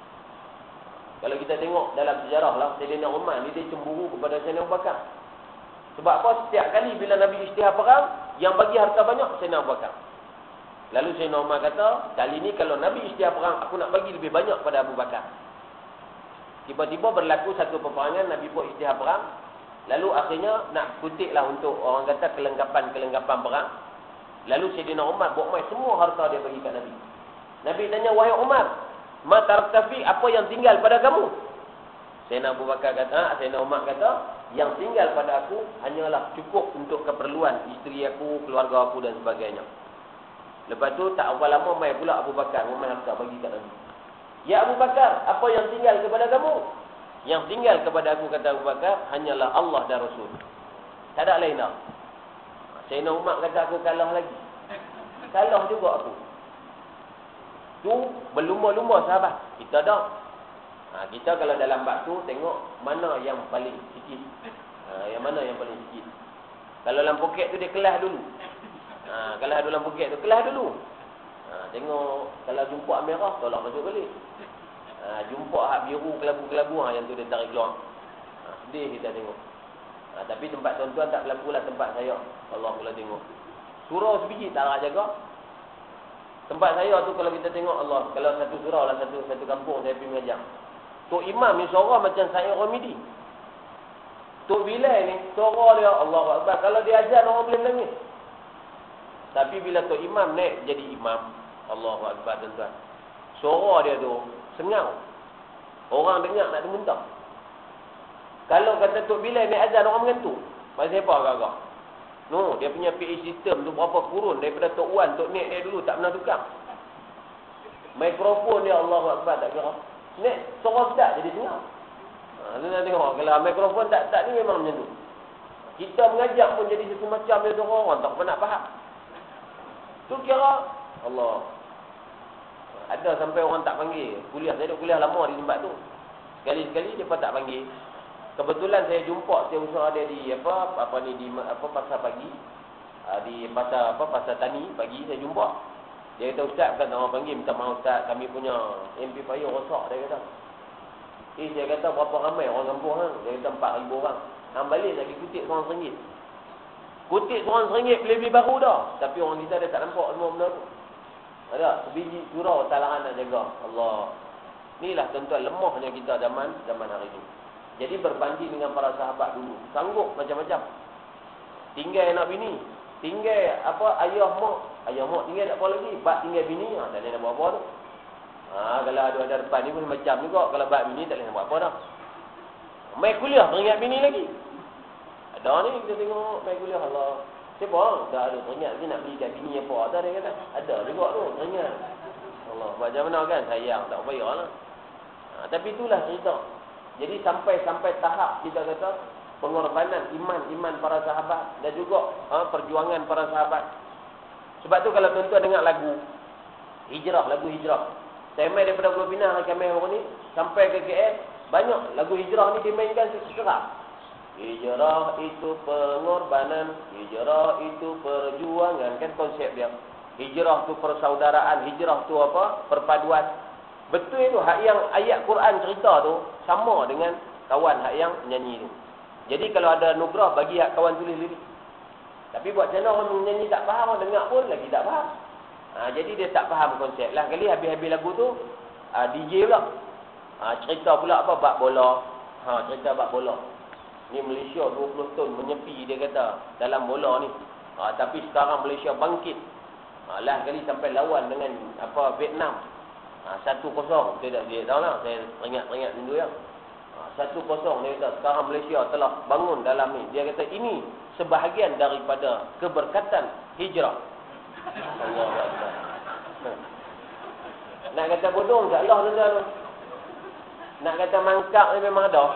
Kalau kita tengok dalam sejarah lah, Saidina Umar ni dia cemburu kepada Saidina Abu Bakar. Sebab apa? Setiap kali bila Nabi isytihar perang, yang bagi harta banyak Saidina Abu Bakar. Lalu Saidina Umar kata, kali ni kalau Nabi isytihar perang, aku nak bagi lebih banyak pada Abu Bakar. Tiba-tiba berlaku satu peperangan, Nabi pun isytihar perang. Lalu akhirnya nak kutiklah untuk orang kata kelengkapan-kelengkapan perang. Lalu Saidina Umar bawa mai semua harta dia bagi kat Nabi. Nabi tanya, wahai Umar, ma tartafi, apa yang tinggal pada kamu? Sayyidina Abu Bakar kata, Sayyidina Umar kata, yang tinggal pada aku hanyalah cukup untuk keperluan isteri aku, keluarga aku dan sebagainya. Lepas tu tak berapa lama mai pula Abu Bakar mai harta bagi kat Nabi. Ya Abu Bakar, apa yang tinggal kepada kamu? Yang tinggal kepada aku, kata Abu Bakar, hanyalah Allah dan Rasul. Tak ada lain dah. Sayyidina Umar kata, aku kalah lagi. Kalah juga aku. Tu berlumba-lumba sahabat. Kita dah. Ha, kita kalau dalam bab tu tengok mana yang paling sikit. Ha, yang mana yang paling sikit. Kalau dalam poket tu dia kelas dulu. Ha, kalau dalam poket tu kelas dulu. Ha, tengok kalau jumpa merah tolak masuk balik. Ha, jumpa hak biru kelabu-kelabu, ha, yang tu dia tarik keluar. Ha, sedih kita tengok. Ha, tapi tempat tuan-tuan tak berlaku lah tempat saya. Allah pula tengok. Surau sebiji tak nak jaga. Tempat saya tu kalau kita tengok Allah, kalau satu surau lah, satu satu kampung saya pergi mengajar. Tok Imam ni suara macam saya Romidi. Tok Bilal ni suara dia Allahu Akbar. Kalau dia ajar orang boleh menangis. Tapi bila Tok Imam naik jadi imam, Allahu Akbar tuan-tuan. Suara dia tu sengau. Orang dengar nak muntah. Kalau kata Tok Bilal naik ajar orang mengantuk. Pasal apa agak-agak? No, dia punya P A system tu berapa kurun daripada Tok Wan, Tok Nek dia dulu tak pernah tukar. Mikrofon dia Allahu Akbar tak kira. Nek suara sedap jadi dengar. Ha, tu nak tengok kalau mikrofon tak tak ni memang macam tu. Kita mengajar pun jadi satu macam dia suara orang tak pernah faham. Tu kira Allah. Ada sampai orang tak panggil kuliah. Saya duduk kuliah lama di tempat tu. Sekali-sekali dia pun tak panggil. Kebetulan saya jumpa saya usaha dia di apa apa ni di apa pasar pagi, di pasar apa pasar tani pagi saya jumpa. Dia kata ustaz kan orang panggil minta maaf ustaz kami punya amplifier rosak dia kata. Eh saya kata berapa ramai orang kampung hang? Dia kata empat ribu orang. Hang balik lagi kutip seorang seringgit. Kutip seorang seringgit beli-beli baru dah. Tapi orang kita dia tak nampak semua benda tu. Ada sebiji surau talangan nak jaga. Allah. Inilah tuan-tuan lemahnya kita zaman zaman hari ini. Jadi berbanding dengan para sahabat dulu. Sanggup macam-macam. Tinggal anak bini. Tinggal apa ayah mak. Ayah mak tinggal tak apa lagi. Bak tinggal bini. Ha, tak boleh nak buat apa tu. Ha, kalau ada-ada depan ni pun macam juga. Kalau bak bini tak boleh nak buat apa dah. Mai kuliah teringat bini lagi. Ada ni kita tengok mai kuliah Allah. Siapa? Dah ada teringat lagi nak beli kat bini apa. Ada dia kata. Ada juga tu teringat. Allah. Macam mana kan sayang. Tak payah lah. Ha, tapi itulah cerita. Jadi sampai-sampai tahap kita kata pengorbanan iman-iman para sahabat dan juga ha, perjuangan para sahabat. Sebab tu kalau tuan-tuan dengar lagu hijrah, lagu hijrah. Saya main daripada Pulau Pinang ke Kemeh orang ni sampai ke K L, banyak lagu hijrah ni dimainkan secara. Hijrah itu pengorbanan, hijrah itu perjuangan, kan konsep dia. Hijrah tu persaudaraan, hijrah tu apa? Perpaduan. Betul itu, hak yang ayat Quran cerita tu sama dengan kawan hak yang nyanyi tu. Jadi kalau ada nugrah bagi hak kawan tulis lirik. Tapi buat macam mana orang menyanyi tak faham, orang dengar pun lagi tak faham. Ha, jadi dia tak faham konsep. Lah kali habis-habis lagu tu ha, D J pula. Ha, cerita pula apa bab bola. Ha, cerita bab bola. Ni Malaysia dua puluh tahun menyepi dia kata dalam bola ni. Ha, tapi sekarang Malaysia bangkit. Ha, lah kali sampai lawan dengan apa Vietnam. Ha, satu kosong. Saya tak dia tahu lah. Saya teringat-teringat dulu ya. Ha, satu kosong dia kata sekarang Malaysia telah bangun dalam ni. Dia kata ini sebahagian daripada keberkatan hijrah. Allah Akbar. Nak kata bodoh tak Allah tuan-tuan tu. Nak kata mangkak ni memang ada.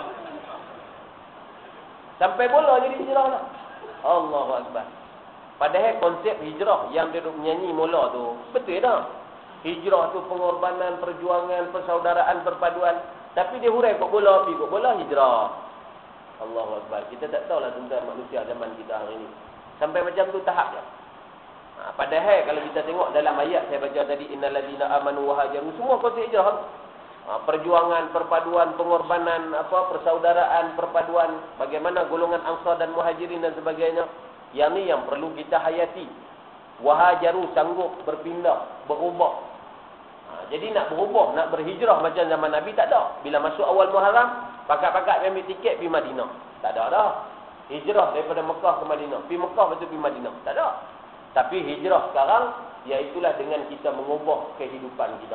Sampai bola jadi hijrah lah. Allahu Akbar. Padahal konsep hijrah yang dia duk menyanyi mula tu betul dah. Hijrah tu pengorbanan, perjuangan, persaudaraan, perpaduan. Tapi dia hurai kok bola, pergi kok bola hijrah. Allahu Akbar. Kita tak tahulah tuan-tuan manusia zaman kita hari ni. Sampai macam tu tahap dia. Ha, padahal kalau kita tengok dalam ayat saya baca tadi innallazina amanu wa hajaru semua konsep hijrah. Ha, perjuangan, perpaduan, pengorbanan, apa persaudaraan, perpaduan, bagaimana golongan Ansar dan Muhajirin dan sebagainya. Yang ni yang perlu kita hayati. Wa hajaru sanggup berpindah, berubah. Ha, jadi nak berubah, nak berhijrah macam zaman Nabi tak ada. Bila masuk awal Muharram, pakat-pakat ambil tiket pergi Madinah. Tak ada dah. Hijrah daripada Mekah ke Madinah. Pergi Mekah lepas tu pergi Madinah. Tak ada. Tapi hijrah sekarang, iaitulah dengan kita mengubah kehidupan kita.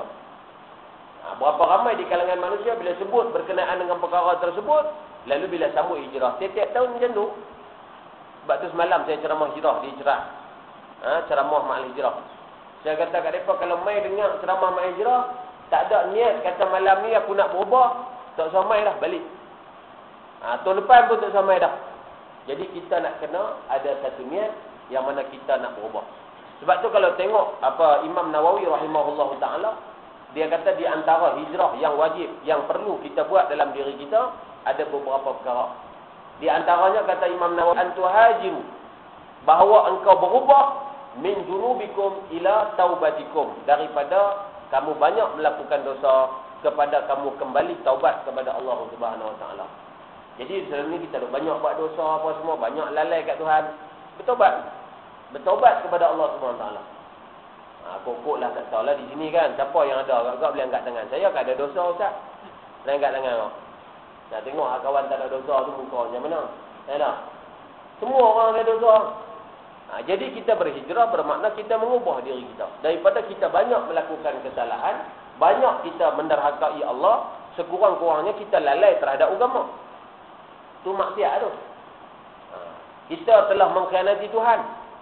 Ha, berapa ramai di kalangan manusia bila sebut berkenaan dengan perkara tersebut, lalu bila sambut hijrah. Setiap tahun macam tu. Sebab tu semalam saya ceramah hijrah di Cerah. Ha, ceramah ma'al hijrah. Saya kata kat mereka, kalau mai dengar ceramah ma'al hijrah, tak ada niat kata malam ni aku nak berubah, tak samai dah balik. Ha, tahun depan pun tak samai dah. Jadi kita nak kena ada satu niat yang mana kita nak berubah. Sebab tu kalau tengok apa Imam Nawawi rahimahullahu taala, dia kata di antara hijrah yang wajib yang perlu kita buat dalam diri kita ada beberapa perkara. Di antaranya kata Imam Nawawi antuhajiru, bahawa engkau berubah min junubikum ila taubatikum, daripada kamu banyak melakukan dosa kepada kamu kembali taubat kepada Allah Subhanahu Wa Taala. Jadi selama ni kita dah banyak buat dosa apa semua, banyak lalai kat Tuhan. Bertobat. Bertobat kepada Allah Subhanahu Wa Taala. Ha, kok-kok lah tak tahulah di sini kan. Siapa yang ada agak-agak boleh angkat tangan. Saya kan ada dosa Ustaz. Boleh angkat tangan kau. Nak tengok kawan tak ada dosa tu muka macam mana. Ya tak? Semua orang ada dosa. Ha, jadi kita berhijrah bermakna kita mengubah diri kita. Daripada kita banyak melakukan kesalahan, banyak kita menderhakai Allah, sekurang-kurangnya kita lalai terhadap agama. Tu maksiat tu. Ha, kita telah mengkhianati Tuhan.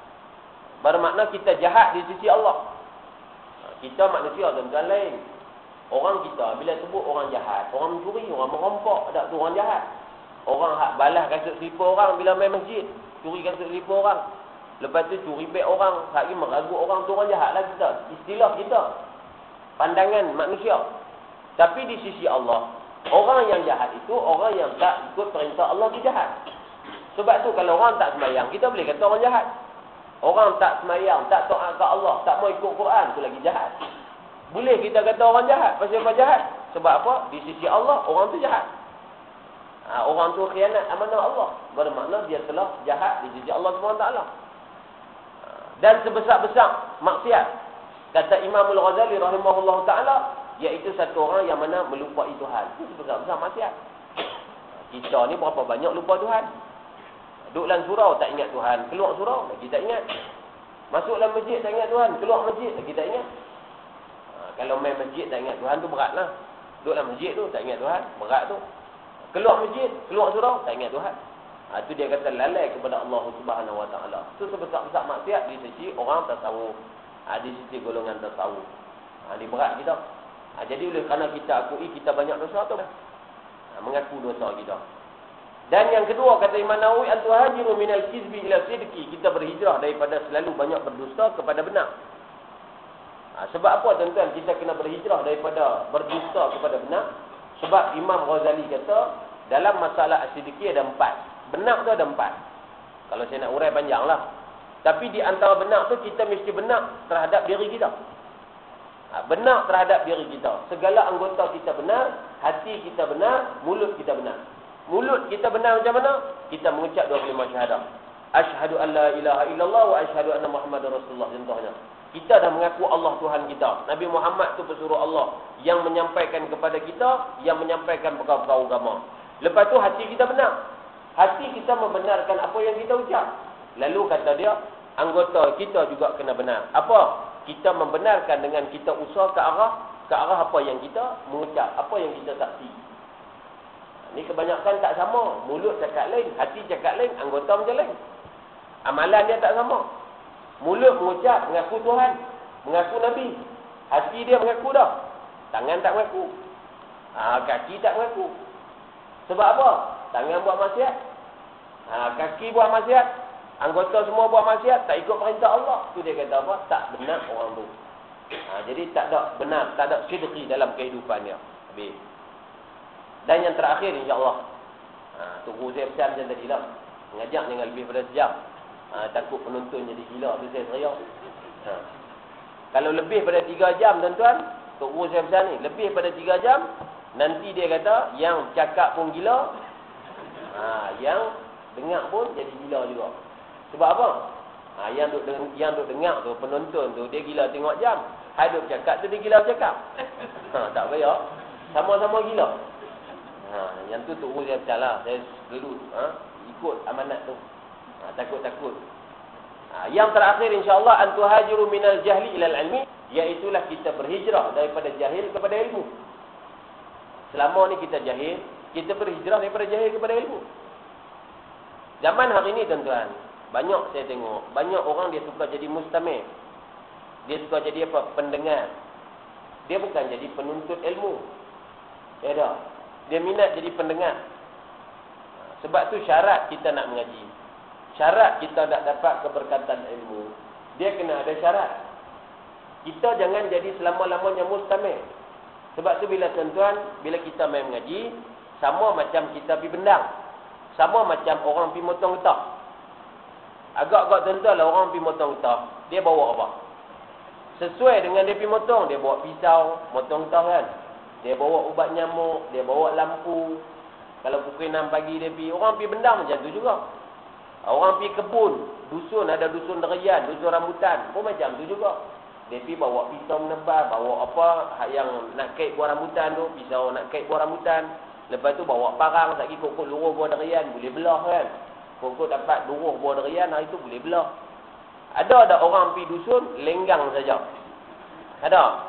Bermakna kita jahat di sisi Allah. Ha, kita manusia tuan-tuan lain. Orang kita bila sebut orang jahat, orang mencuri, orang merompak, tak tu orang jahat. Orang hak balas kasut selipar orang bila main masjid, curi kasut selipar orang. Lepas tu curi beg orang, hak ni meragut orang, tu orang jahatlah kita. Istilah kita. Pandangan manusia. Tapi di sisi Allah, orang yang jahat itu orang yang tak ikut perintah Allah, dia jahat. Sebab tu kalau orang tak sembahyang, kita boleh kata orang jahat. Orang tak sembahyang, tak taat ke Allah, tak mau ikut Quran, tu lagi jahat. Boleh kita kata orang jahat. Pasal apa jahat? Sebab apa? Di sisi Allah, orang tu jahat. Ha, orang tu khianat amanah Allah. Bermakna dia telah jahat di sisi Allah subhanahu wa taala. Ha, dan sebesar-besar maksiat, kata Imam Al-Ghazali rahimahullah ta'ala, iaitu satu orang yang mana melupai Tuhan. Itu sebesar-besar maksiat. Kita ni berapa banyak lupa Tuhan. Duduk dalam surau tak ingat Tuhan. Keluar surau lagi tak ingat. Masuk dalam masjid tak ingat Tuhan. Keluar masjid lagi tak ingat. Kalau main masjid tak ingat Tuhan tu beratlah. Duduk dalam masjid tu tak ingat Tuhan, berat tu. Keluar masjid, keluar surau tak ingat Tuhan. Ha, tu dia kata lalai kepada Allah Subhanahu Wa Taala. Tu sebesar-besar maksiat di sisi orang tasawuf. Ha, di sisi golongan tasawuf. Ha, ni berat kita. Ha, jadi oleh kerana kita akui kita banyak dosa tu. Ha, Ha, mengaku dosa kita. Dan yang kedua, kata Imam Nawawi, al-tuhajiru minal kizbi ila sidqi. Kita berhijrah daripada selalu banyak berdusta kepada benar. Ha, sebab apa tuan-tuan kita kena berhijrah daripada berdusta kepada benar? Sebab Imam Ghazali kata, dalam masalah as-sidqi ada empat. Benar tu ada empat. Kalau saya nak urai panjang lah. Tapi di antara benar tu, kita mesti benar terhadap diri kita. Ha, benar terhadap diri kita. Segala anggota kita benar, hati kita benar, mulut kita benar. Mulut kita benar macam mana? Kita mengucap dua kalimah syahadah. Asyhadu an la ilaha illallah wa asyhadu anna Muhammadar Rasulullah, contohnya. Kita dah mengaku Allah Tuhan kita. Nabi Muhammad tu pesuruh Allah yang menyampaikan kepada kita, yang menyampaikan perkara-perkara agama. Lepas tu hati kita benar. Hati kita membenarkan apa yang kita ucap. Lalu kata dia, anggota kita juga kena benar. Apa? Kita membenarkan dengan kita usaha ke arah ke arah apa yang kita mengucap, apa yang kita saksi. Ni kebanyakan tak sama. Mulut cakap lain, hati cakap lain, anggota macam lain. Amalan dia tak sama. Mulut mengucap, mengaku Tuhan, mengaku Nabi. Hati dia mengaku dah. Tangan tak mengaku. Ha, kaki tak mengaku. Sebab apa? Tangan buat maksiat. Ha, kaki buat maksiat. Anggota semua buat maksiat, tak ikut perintah Allah. Tu dia kata apa? Tak benar orang tu. Ha, jadi tak ada benar, tak ada sidqi dalam kehidupan dia. Habis. Dan yang terakhir insya-Allah. Ha, Tunggu saya pesan macam tadi lah. Mengajak jangan lebih pada sejam. Ha, takut penonton jadi gila tu saya teriak. Ha. Kalau lebih pada tiga jam tuan-tuan, tunggu saya pesan ni, lebih pada tiga jam, nanti dia kata yang cakap pun gila. Ha, yang dengar pun jadi gila juga. Sebab apa? Ha, yang duk yang duk dengar tu, penonton tu, dia gila tengok jam. Hai duk cakap tu dia gila cakap. Ha, tak payah. Sama-sama gila. Ha, yang tu tunggu saya pesan lah. Saya dulu ha, ikut amanat tu. Ha, takut-takut. Ha, yang terakhir insya-Allah, antuhajiru minal jahli ilal ilmi, iaitulah kita berhijrah daripada jahil kepada ilmu. Selama ni kita jahil, kita berhijrah daripada jahil kepada ilmu. Zaman hari ni tuan-tuan, banyak saya tengok, banyak orang dia suka jadi mustamil. Dia suka jadi apa? Pendengar. Dia bukan jadi penuntut ilmu. Ya dah. Dia minat jadi pendengar. Sebab tu syarat kita nak mengaji. Syarat kita nak dapat keberkatan ilmu, dia kena ada syarat. Kita jangan jadi selama-lamanya mustamil. Sebab tu bila tuan-tuan, bila kita main mengaji, sama macam kita pergi bendang. Sama macam orang pergi motong getah. Agak-agak tuan-tuan lah orang pergi motong getah, dia bawa apa? Sesuai dengan dia pergi motong, dia bawa pisau, motong getah kan. Dia bawa ubat nyamuk, dia bawa lampu. Kalau pukul enam pagi dia pergi, orang pergi bendang macam tu juga. Orang pergi kebun, dusun, ada dusun derian, dusun rambutan, pun macam tu juga. Dia pergi bawa pisau menebal, bawa apa yang nak kait buah rambutan tu, pisau nak kait buah rambutan. Lepas tu bawa parang, lagi kokok luruh buah derian, boleh belah kan. Kokok dapat luruh buah derian, hari tu boleh belah. Ada ada orang pergi dusun, lenggang saja. Ada?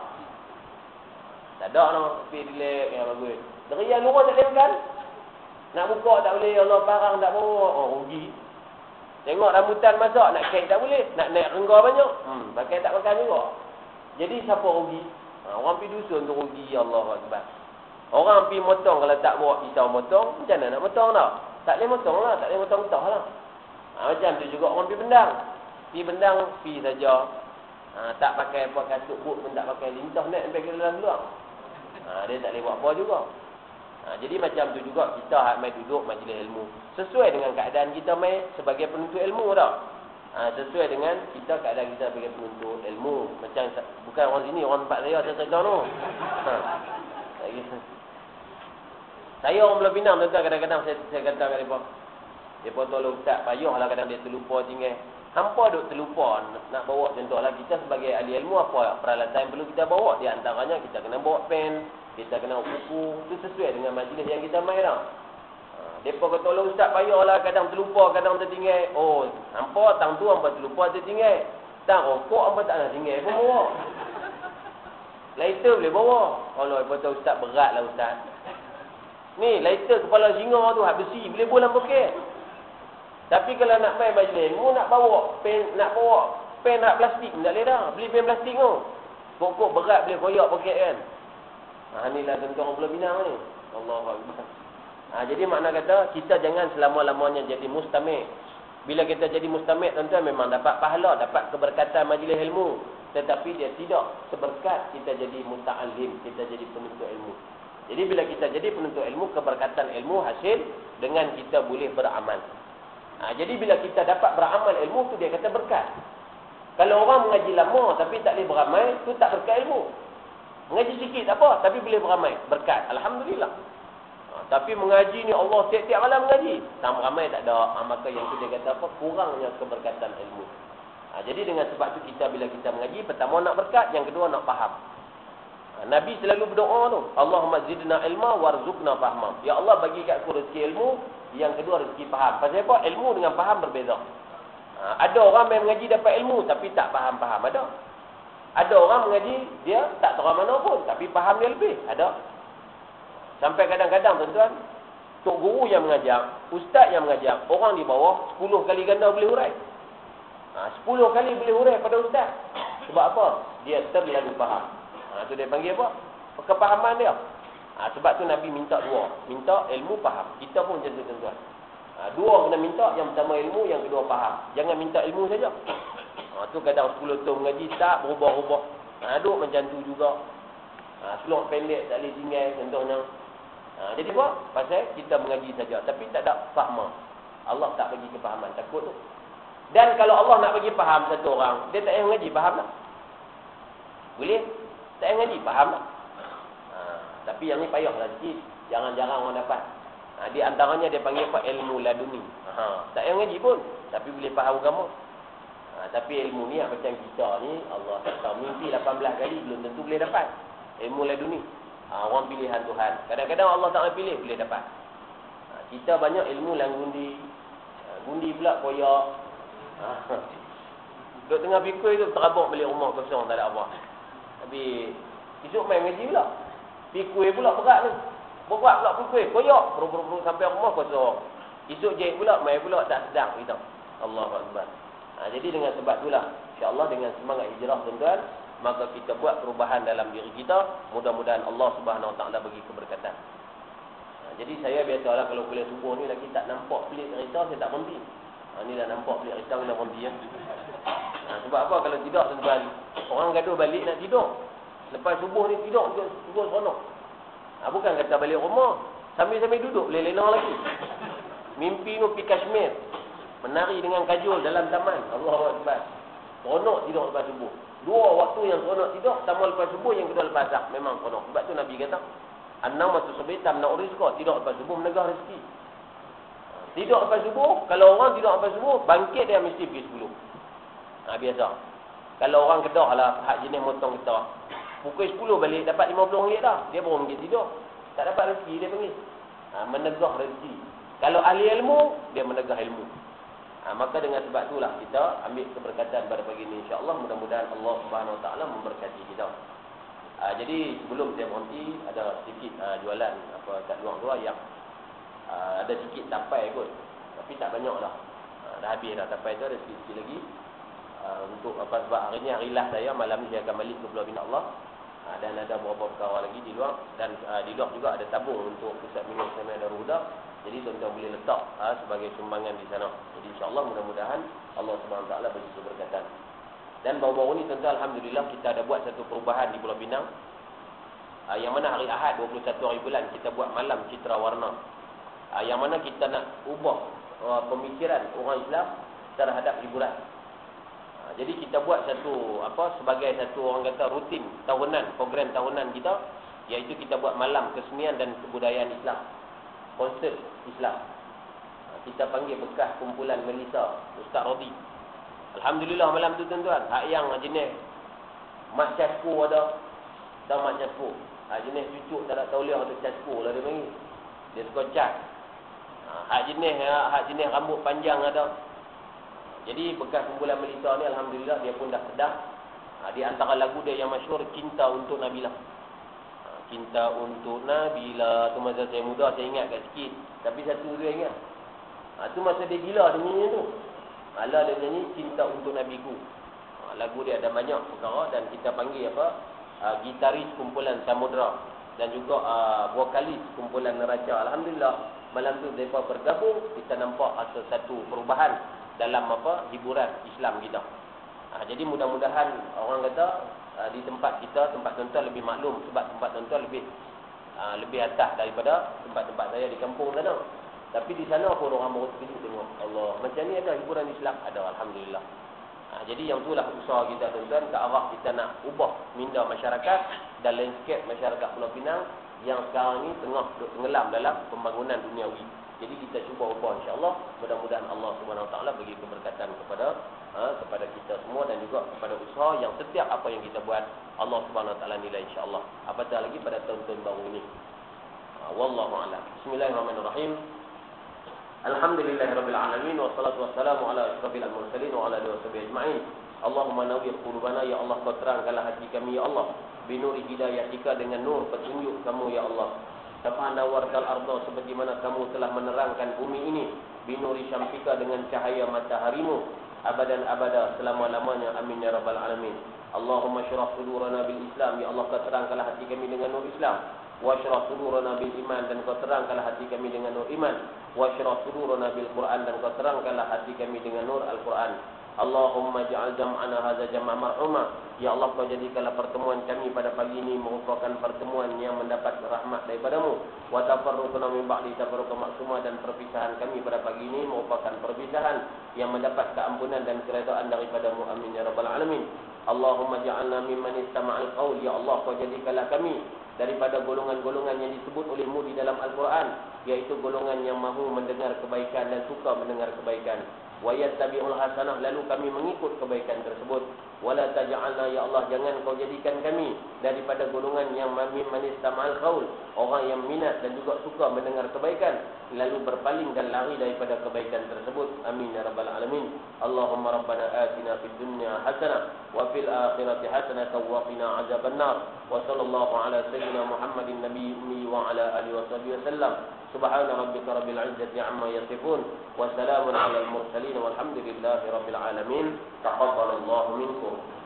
Tak ada nak pergi dilek yang bagus. Derian luruh tak boleh makan. Nak buka tak boleh, Allah parang tak bawa. Oh, rugi. Tengok rambutan masak, nak kait tak boleh. Nak naik rengga banyak. Hmm, pakai tak makan juga. Jadi siapa rugi? Ha, orang pergi dusun tu rugi, Allah Akbar. Orang pergi motong, kalau tak bawa pisau motong, macam mana nak motong tak? Tak boleh motong lah, tak boleh motong getah lah. Ha, macam tu juga orang pergi bendang. Pergi bendang, pergi saja. Ha, tak pakai apa kasut boot pun tak pakai, lintah naik sampai ke dalam luar. Ha, dia tak boleh buat apa juga. Ha, jadi macam tu juga kita hak mai duduk majlis ilmu. Sesuai dengan keadaan kita mai sebagai penuntut ilmu dah. Ha, sesuai dengan kita keadaan kita sebagai penuntut ilmu. Macam bukan orang sini, orang tempat saya saya cerita tu. Ha. Saya orang Pulau Pinang tuan-tuan, kadang-kadang saya saya kata kat depa. Depa tolong ustaz, payahlah kadang dia terlupa tinggal. Hampa duk terlupa nak bawa contohlah kita sebagai ahli ilmu apa peralatan yang perlu kita bawa, di antaranya kita kena bawa pen, kita kena buku, itu sesuai dengan majlis yang kita main dah. Ha, depa kata tolong ustaz payahlah kadang terlupa, kadang tertinggal. Oh, hampa tang tu hampa terlupa tertinggal. Tang rokok hampa tak nak tinggal pun bawa. Lighter boleh bawa. Allah, depa tahu ustaz beratlah ustaz. Ni lighter kepala singa tu hak besi boleh bawa dalam poket. Tapi kalau nak main majlis ilmu, nak bawa pen, nak bawa pen hak plastik tak boleh dah. Beli pen plastik tu. Pokok berat boleh koyak poket kan. Ha, inilah tuan-tuan orang Pulau Pinang ni. Allahu Akbar. Ha, jadi makna kata, kita jangan selama-lamanya jadi mustamik. Bila kita jadi mustamik, tuan-tuan memang dapat pahala, dapat keberkatan majlis ilmu. Tetapi dia tidak seberkat kita jadi muta'alim, kita jadi penuntut ilmu. Jadi bila kita jadi penuntut ilmu, keberkatan ilmu hasil dengan kita boleh beramal. Ha, jadi bila kita dapat beramal ilmu tu dia kata berkat. Kalau orang mengaji lama tapi tak boleh beramal, tu tak berkat ilmu. Mengaji sikit tak apa, tapi boleh beramal, berkat. Alhamdulillah. Ha, tapi mengaji ni Allah tiap-tiap malam mengaji, tak ramai tak ada. Ha, maka yang tu dia kata apa? Kurangnya keberkatan ilmu. Ha, jadi dengan sebab tu kita bila kita mengaji, pertama nak berkat, yang kedua nak faham. Ha, Nabi selalu berdoa tu, Allahumma zidna ilma warzuqna fahma. Ya Allah bagi kat aku rezeki ilmu, yang kedua rezeki faham. Pasal apa? Ilmu dengan faham berbeza. Ha, ada orang yang mengaji dapat ilmu tapi tak faham-faham, ada. Ada orang mengaji dia tak tahu mana pun tapi faham dia lebih, ada. Sampai kadang-kadang tuan-tuan, tok guru yang mengajar, ustaz yang mengajar, orang di bawah sepuluh kali ganda boleh hurai. Ha, sepuluh kali boleh hurai pada ustaz. Sebab apa? Dia terlalu faham. Ha, tu dia panggil apa? Kepahaman dia. Ha, sebab tu Nabi minta dua. Minta ilmu, faham. Kita pun macam tu tuan-tuan. Ha, dua kena minta. Yang pertama ilmu, yang kedua faham. Jangan minta ilmu saja. Ha, tu kadang sepuluh tahun mengaji tak berubah-ubah. Ha, duk macam tu juga. Ha, selok pendek tak boleh tinggal contohnya. Ha, jadi apa? Pasal kita mengaji saja. Tapi tak ada faham. Allah tak bagi kefahaman. Takut tu. Dan kalau Allah nak bagi faham satu orang, dia tak payah mengaji, faham tak? Boleh? Tak payah mengaji, faham tak? Ha, tapi yang ni payahlah sikit. Jangan-jarang orang dapat. Ha, di antaranya dia panggil apa? Ilmu laduni. Ha, tak payah mengaji pun. Tapi boleh faham agama. Ha, tapi ilmu ni macam kita ni, Allah tak mimpi lapan belas kali, belum tentu boleh dapat. Ilmu laduni. Ha, orang pilihan Tuhan. Kadang-kadang Allah tak pilih, boleh dapat. Ha, kita banyak ilmu lang gundi. Ha, gundi pula koyak. Ha. Duduk tengah pikir tu terabak balik rumah kosong, tak ada apa. Tapi esok main ngaji pula. Pikir pula berat ni. Berat pula pikir, koyak. Perut-perut sampai rumah kosong. Esok jahit pula, main pula tak sedang kita. Allahu Akbar. Ha, jadi dengan sebab itulah, insya-Allah dengan semangat hijrah tuan-tuan, maka kita buat perubahan dalam diri kita. Mudah-mudahan Allah Subhanahu Wa Taala bagi keberkatan. Ha, jadi saya biasalah kalau kuliah subuh ni lagi tak nampak pelik cerita, saya tak berhenti. Ha, ni dah nampak pelik cerita kena berhenti ya. Ha, sebab apa kalau tidak tuan-tuan, orang gaduh balik nak tidur. Lepas subuh ni tidur juga subuh seronok. Ha, bukan kata balik rumah, sambil-sambil duduk boleh lena lagi. Mimpi tu pergi Kashmir, menari dengan kajol dalam taman. Allahu Akbar. Seronok tidur lepas subuh. Dua waktu yang seronok tidur, pertama lepas subuh, yang kedua lepas asar. Memang seronok. Sebab tu Nabi kata, an-nawmatu sabitam na rizqa, tidur lepas subuh menegah rezeki. Tidur lepas subuh, kalau orang tidur lepas subuh, bangkit dia mesti pergi sepuluh. Ha, biasa. Kalau orang Kedah lah, hak jenis motong Kedah, pukul sepuluh balik, dapat lima puluh ringgit dah. Dia baru pergi tidur. Tak dapat rezeki, dia panggil. Ha, menegah rezeki. Kalau ahli ilmu, dia menegah ilmu. Ha, maka dengan sebab itulah kita ambil keberkatan pada pagi ini. InsyaAllah mudah-mudahan Allah Subhanahu Wa Taala memberkati kita. Ha, jadi sebelum saya berhenti, ada sedikit ha, jualan apa kat luar-luar yang ha, ada sikit tapai kot. Tapi tak banyak dah. Ha, dah habis dah tapai tu, ada sikit-sikit lagi. Ha, untuk apa sebab hari ni hari last saya, malam ni saya akan balik ke Pulau Bina Allah. Ha, dan ada beberapa perkara lagi di luar. Dan ha, di luar juga ada tabung untuk pusat minum Sami Darul Huda. Jadi tuan-tuan boleh letak ha, sebagai sumbangan di sana. Jadi insya-Allah mudah-mudahan Allah Subhanahu Wa Taala bagi keberkatan. Dan baru-baru ni tuan-tuan alhamdulillah kita ada buat satu perubahan di Pulau Pinang. Ha, yang mana hari Ahad dua puluh satu hari bulan kita buat malam citra warna. Ha, yang mana kita nak ubah uh, pemikiran orang Islam terhadap hiburan. Ha, jadi kita buat satu apa sebagai satu orang kata rutin tahunan, program tahunan kita, iaitu kita buat malam kesenian dan kebudayaan Islam. Konsert Islam. Kita panggil bekas kumpulan Melissa, Ustaz Rodi. Alhamdulillah malam tu tuan-tuan, hak yang jenis mak caspo ada. Tahu mak caspo? Hak jenis cucuk tak ada tauliah atau caspo lah dia panggil. Dia suka cat. Hak jenis hak jenis rambut panjang ada. Jadi bekas kumpulan Melissa ni alhamdulillah dia pun dah sedar. Di antara lagu dia yang masyhur, Cinta Untuk Nabila. Cinta Untuk Nabila tu masa saya muda saya ingat kat sikit. Tapi satu dia ingat. Ha, tu masa dia gila dia nyanyi tu. Ala dia nyanyi Cinta Untuk Nabiku. Ha, lagu dia ada banyak perkara dan kita panggil apa? Uh, gitaris kumpulan Samudra dan juga uh, vokalis kumpulan Neraca. Alhamdulillah malam tu mereka bergabung, kita nampak ada satu perubahan dalam apa hiburan Islam kita. Ha, jadi mudah-mudahan orang kata uh, di tempat kita, tempat tuan-tuan lebih maklum sebab tempat tuan-tuan lebih uh, lebih atas daripada tempat-tempat saya di kampung sana. Tapi di sana pun orang baru terkejut tengok, Allah, macam ni ada hiburan Islam? Ada, alhamdulillah. Ha, jadi yang itulah usaha kita tuan-tuan, ke arah kita nak ubah minda masyarakat dan landscape masyarakat Pulau Pinang yang sekarang ni tengah tenggelam dalam pembangunan duniawi. Jadi kita cuba ubah insya-Allah. Mudah-mudahan Allah Subhanahu Wa Taala bagi keberkatan kepada ha, kepada kita semua dan juga kepada usaha yang setiap apa yang kita buat Allah Subhanahu Wa Taala nilai insya-Allah. Apatah lagi pada tahun-tahun baru ini. Ha, wallahu a'lam. Bismillahirrahmanirrahim. Alhamdulillahirabbil alamin wassalatu wassalamu ala asyrafil mursalin wa ala alihi washabihi ajma'in. Allahumma nawwir qulubana ya Allah, kau terangkanlah hati kami ya Allah binuri hidayatika, dengan nur petunjuk kamu ya Allah. Kama nawartal arda, sebagaimana kamu telah menerangkan bumi ini, binuri syamsika, dengan cahaya mataharimu, abadan abada, selama-lamanya, amin ya rabbal alamin. Allahumma syrah sudurana bil Islam, ya Allah, kau terangkanlah hati kami dengan nur Islam. Wa syrah sudurana bil iman, dan kau terangkanlah hati kami dengan nur iman. Wa syrah sudurana bil Quran, dan kau terangkanlah hati kami dengan nur Al-Quran. Allahumma ja'al jam'ana hadza jam'a marhuma, ya Allah, kau jadikanlah pertemuan kami pada pagi ini merupakan pertemuan yang mendapat rahmat daripadamu. Wa tafarruqna min ba'di tafarruqan maksuma, dan perpisahan kami pada pagi ini merupakan perpisahan yang mendapat keampunan dan keredaan daripadamu, amin ya rabbal alamin. Allahumma ja'alna mimman istama'al qaul, ya Allah, kau jadikanlah kami daripada golongan-golongan yang disebut olehmu di dalam Al-Quran, yaitu golongan yang mahu mendengar kebaikan dan suka mendengar kebaikan. Wa yattabi'ul hasanah, lalu kami mengikut kebaikan tersebut. Wala taj'alna, ya Allah, jangan kau jadikan kami daripada golongan yang mimman istama'al qaul, orang yang minat dan juga suka mendengar kebaikan lalu berpaling dan lari daripada kebaikan tersebut, amin ya rabbal alamin. Allahumma rabbana atina fid dunya hasanah wa fil akhirati hasanah wa qina azabannar. Wa sallallahu ala sayyidina Muhammadin nabiyyi ummi wa ala alihi washabihi wasallam. Subhana rabbika rabbil izzati amma yasifun wa salamun alal mursalin walhamdulillahi rabbil alamin. Taqabbalallahu minkum.